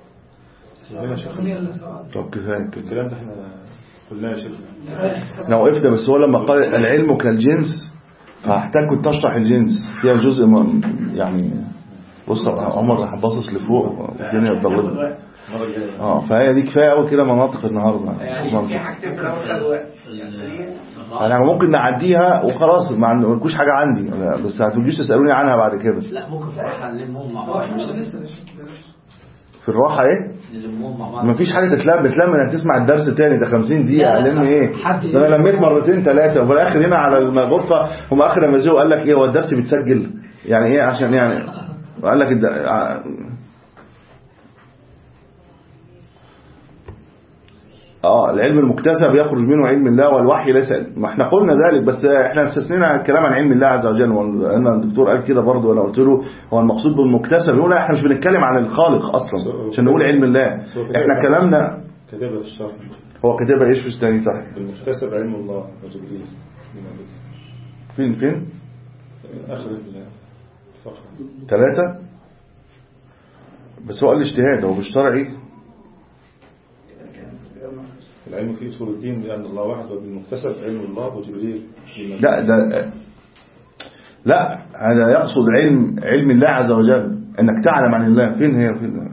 اصلا.
طب كفايه كده
الكلام ده احنا قلناه يا شيخ.
احنا وقفنا، بس هو لما قال العلم كالجنس فهحتاج كنت اشرح الجنس فيها جزء يعني. بص عمر باصص لفوق الدنيا اتضلمت. اه فهي دي كفايه قوي كده مناطق النهارده
يعني في حاجتين في الاول خدوا وقت.
انا ممكن نعديها وخلاص، ما عندكوش حاجه عندي، بس هتجوش تسالوني عنها بعد كده.
لا ممكن في الراحه نلمهم مع بعض.
في الراحه ايه؟
نلمهم مع بعض.
مفيش حاجه تتلم، بتلم انك تسمع الدرس تاني، ده خمسين دقيقه الم ايه؟ ده انا لميت مرتين ثلاثه وفي الاخر هنا على الغرفه هم اخر لما جه قال لك ايه هو الدرس بيتسجل يعني ايه؟ عشان يعني قال لك الد... اه العلم المكتسب يخرج منه علم الله والوحي ليس. ما احنا قلنا ذلك، بس احنا استثنينا الكلام عن علم الله عز وجل، وان الدكتور قال كده برضه وانا قلت له هو المقصود بالمكتسب، يقول احنا مش بنتكلم عن الخالق اصلا عشان نقول علم الله، احنا كلامنا
كتابه في الشرح.
هو كتابه ايش في الثاني تحت؟
المكتسب علم الله وجبريل.
فين فين
اخر الفقره
ثلاثة. بس هو قال الاجتهاد هو بالشرعي
العلم في أصول الدين بأن الله واحد، وبالمكتسب علم الله وجبريل.
لا ده لا هذا يقصد علم علم الله عز وجل، انك تعلم عن الله. فين هي فين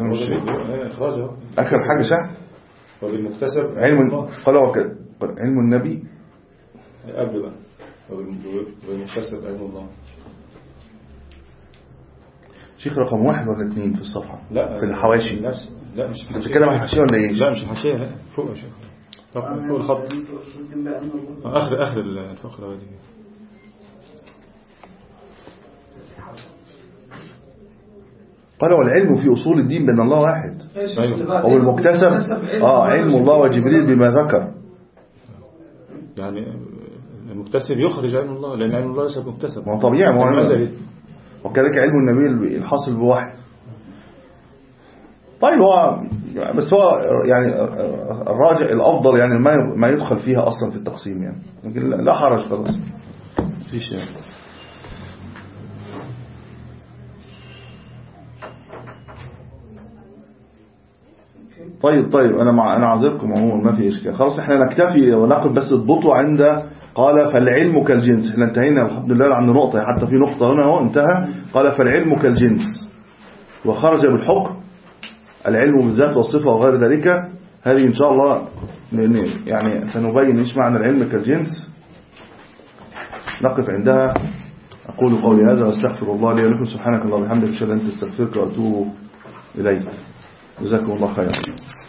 اخر حاجه شهر
وبالمكتسب
علم قال هو كده علم النبي
قبل بقى وبالمكتسب علم الله. شيخ
رقم واحد ولا اثنين في الصفحه؟
لا
في الحواشي.
لا مش
انت بتتكلم عن الحاشيه ولا ايه؟
لا مش الحاشيه، فوق يا شيخ، فوق الخط اخر اخر الفقره دي.
قال والعلم في اصول الدين بان الله واحد، او المكتسب اه علم الله وجبريل بما ذكر.
يعني المكتسب يخرج علم الله، لان علم الله ليس مكتسب،
ما هو طبيعي، ما هو وكذلك علم النبي الحاصل بوحي. طيب هو بس هو يعني الراجع الافضل يعني ما ما يدخل فيها اصلا في التقسيم يعني، لكن لا حرج خلاص مفيش يعني. طيب طيب انا مع انا عذركم عموما ما في اشكال، خلاص احنا نكتفي ونقف بس اضبطوا عند قال فالعلم كالجنس. احنا انتهينا الحمد لله عند نقطه، حتى في نقطه هنا اهو انتهى. قال فالعلم كالجنس وخرج بالحكم العلم بالذات والصفه وغير ذلك. هذه ان شاء الله يعني سنبين ايش معنى العلم كالجنس، نقف عندها. اقول قولي هذا واستغفر الله لي ولكم. سبحانك اللهم وبحمدك اشهد ان لا اله الا انت استغفرك واتوب اليك. جزاكم الله خيرا.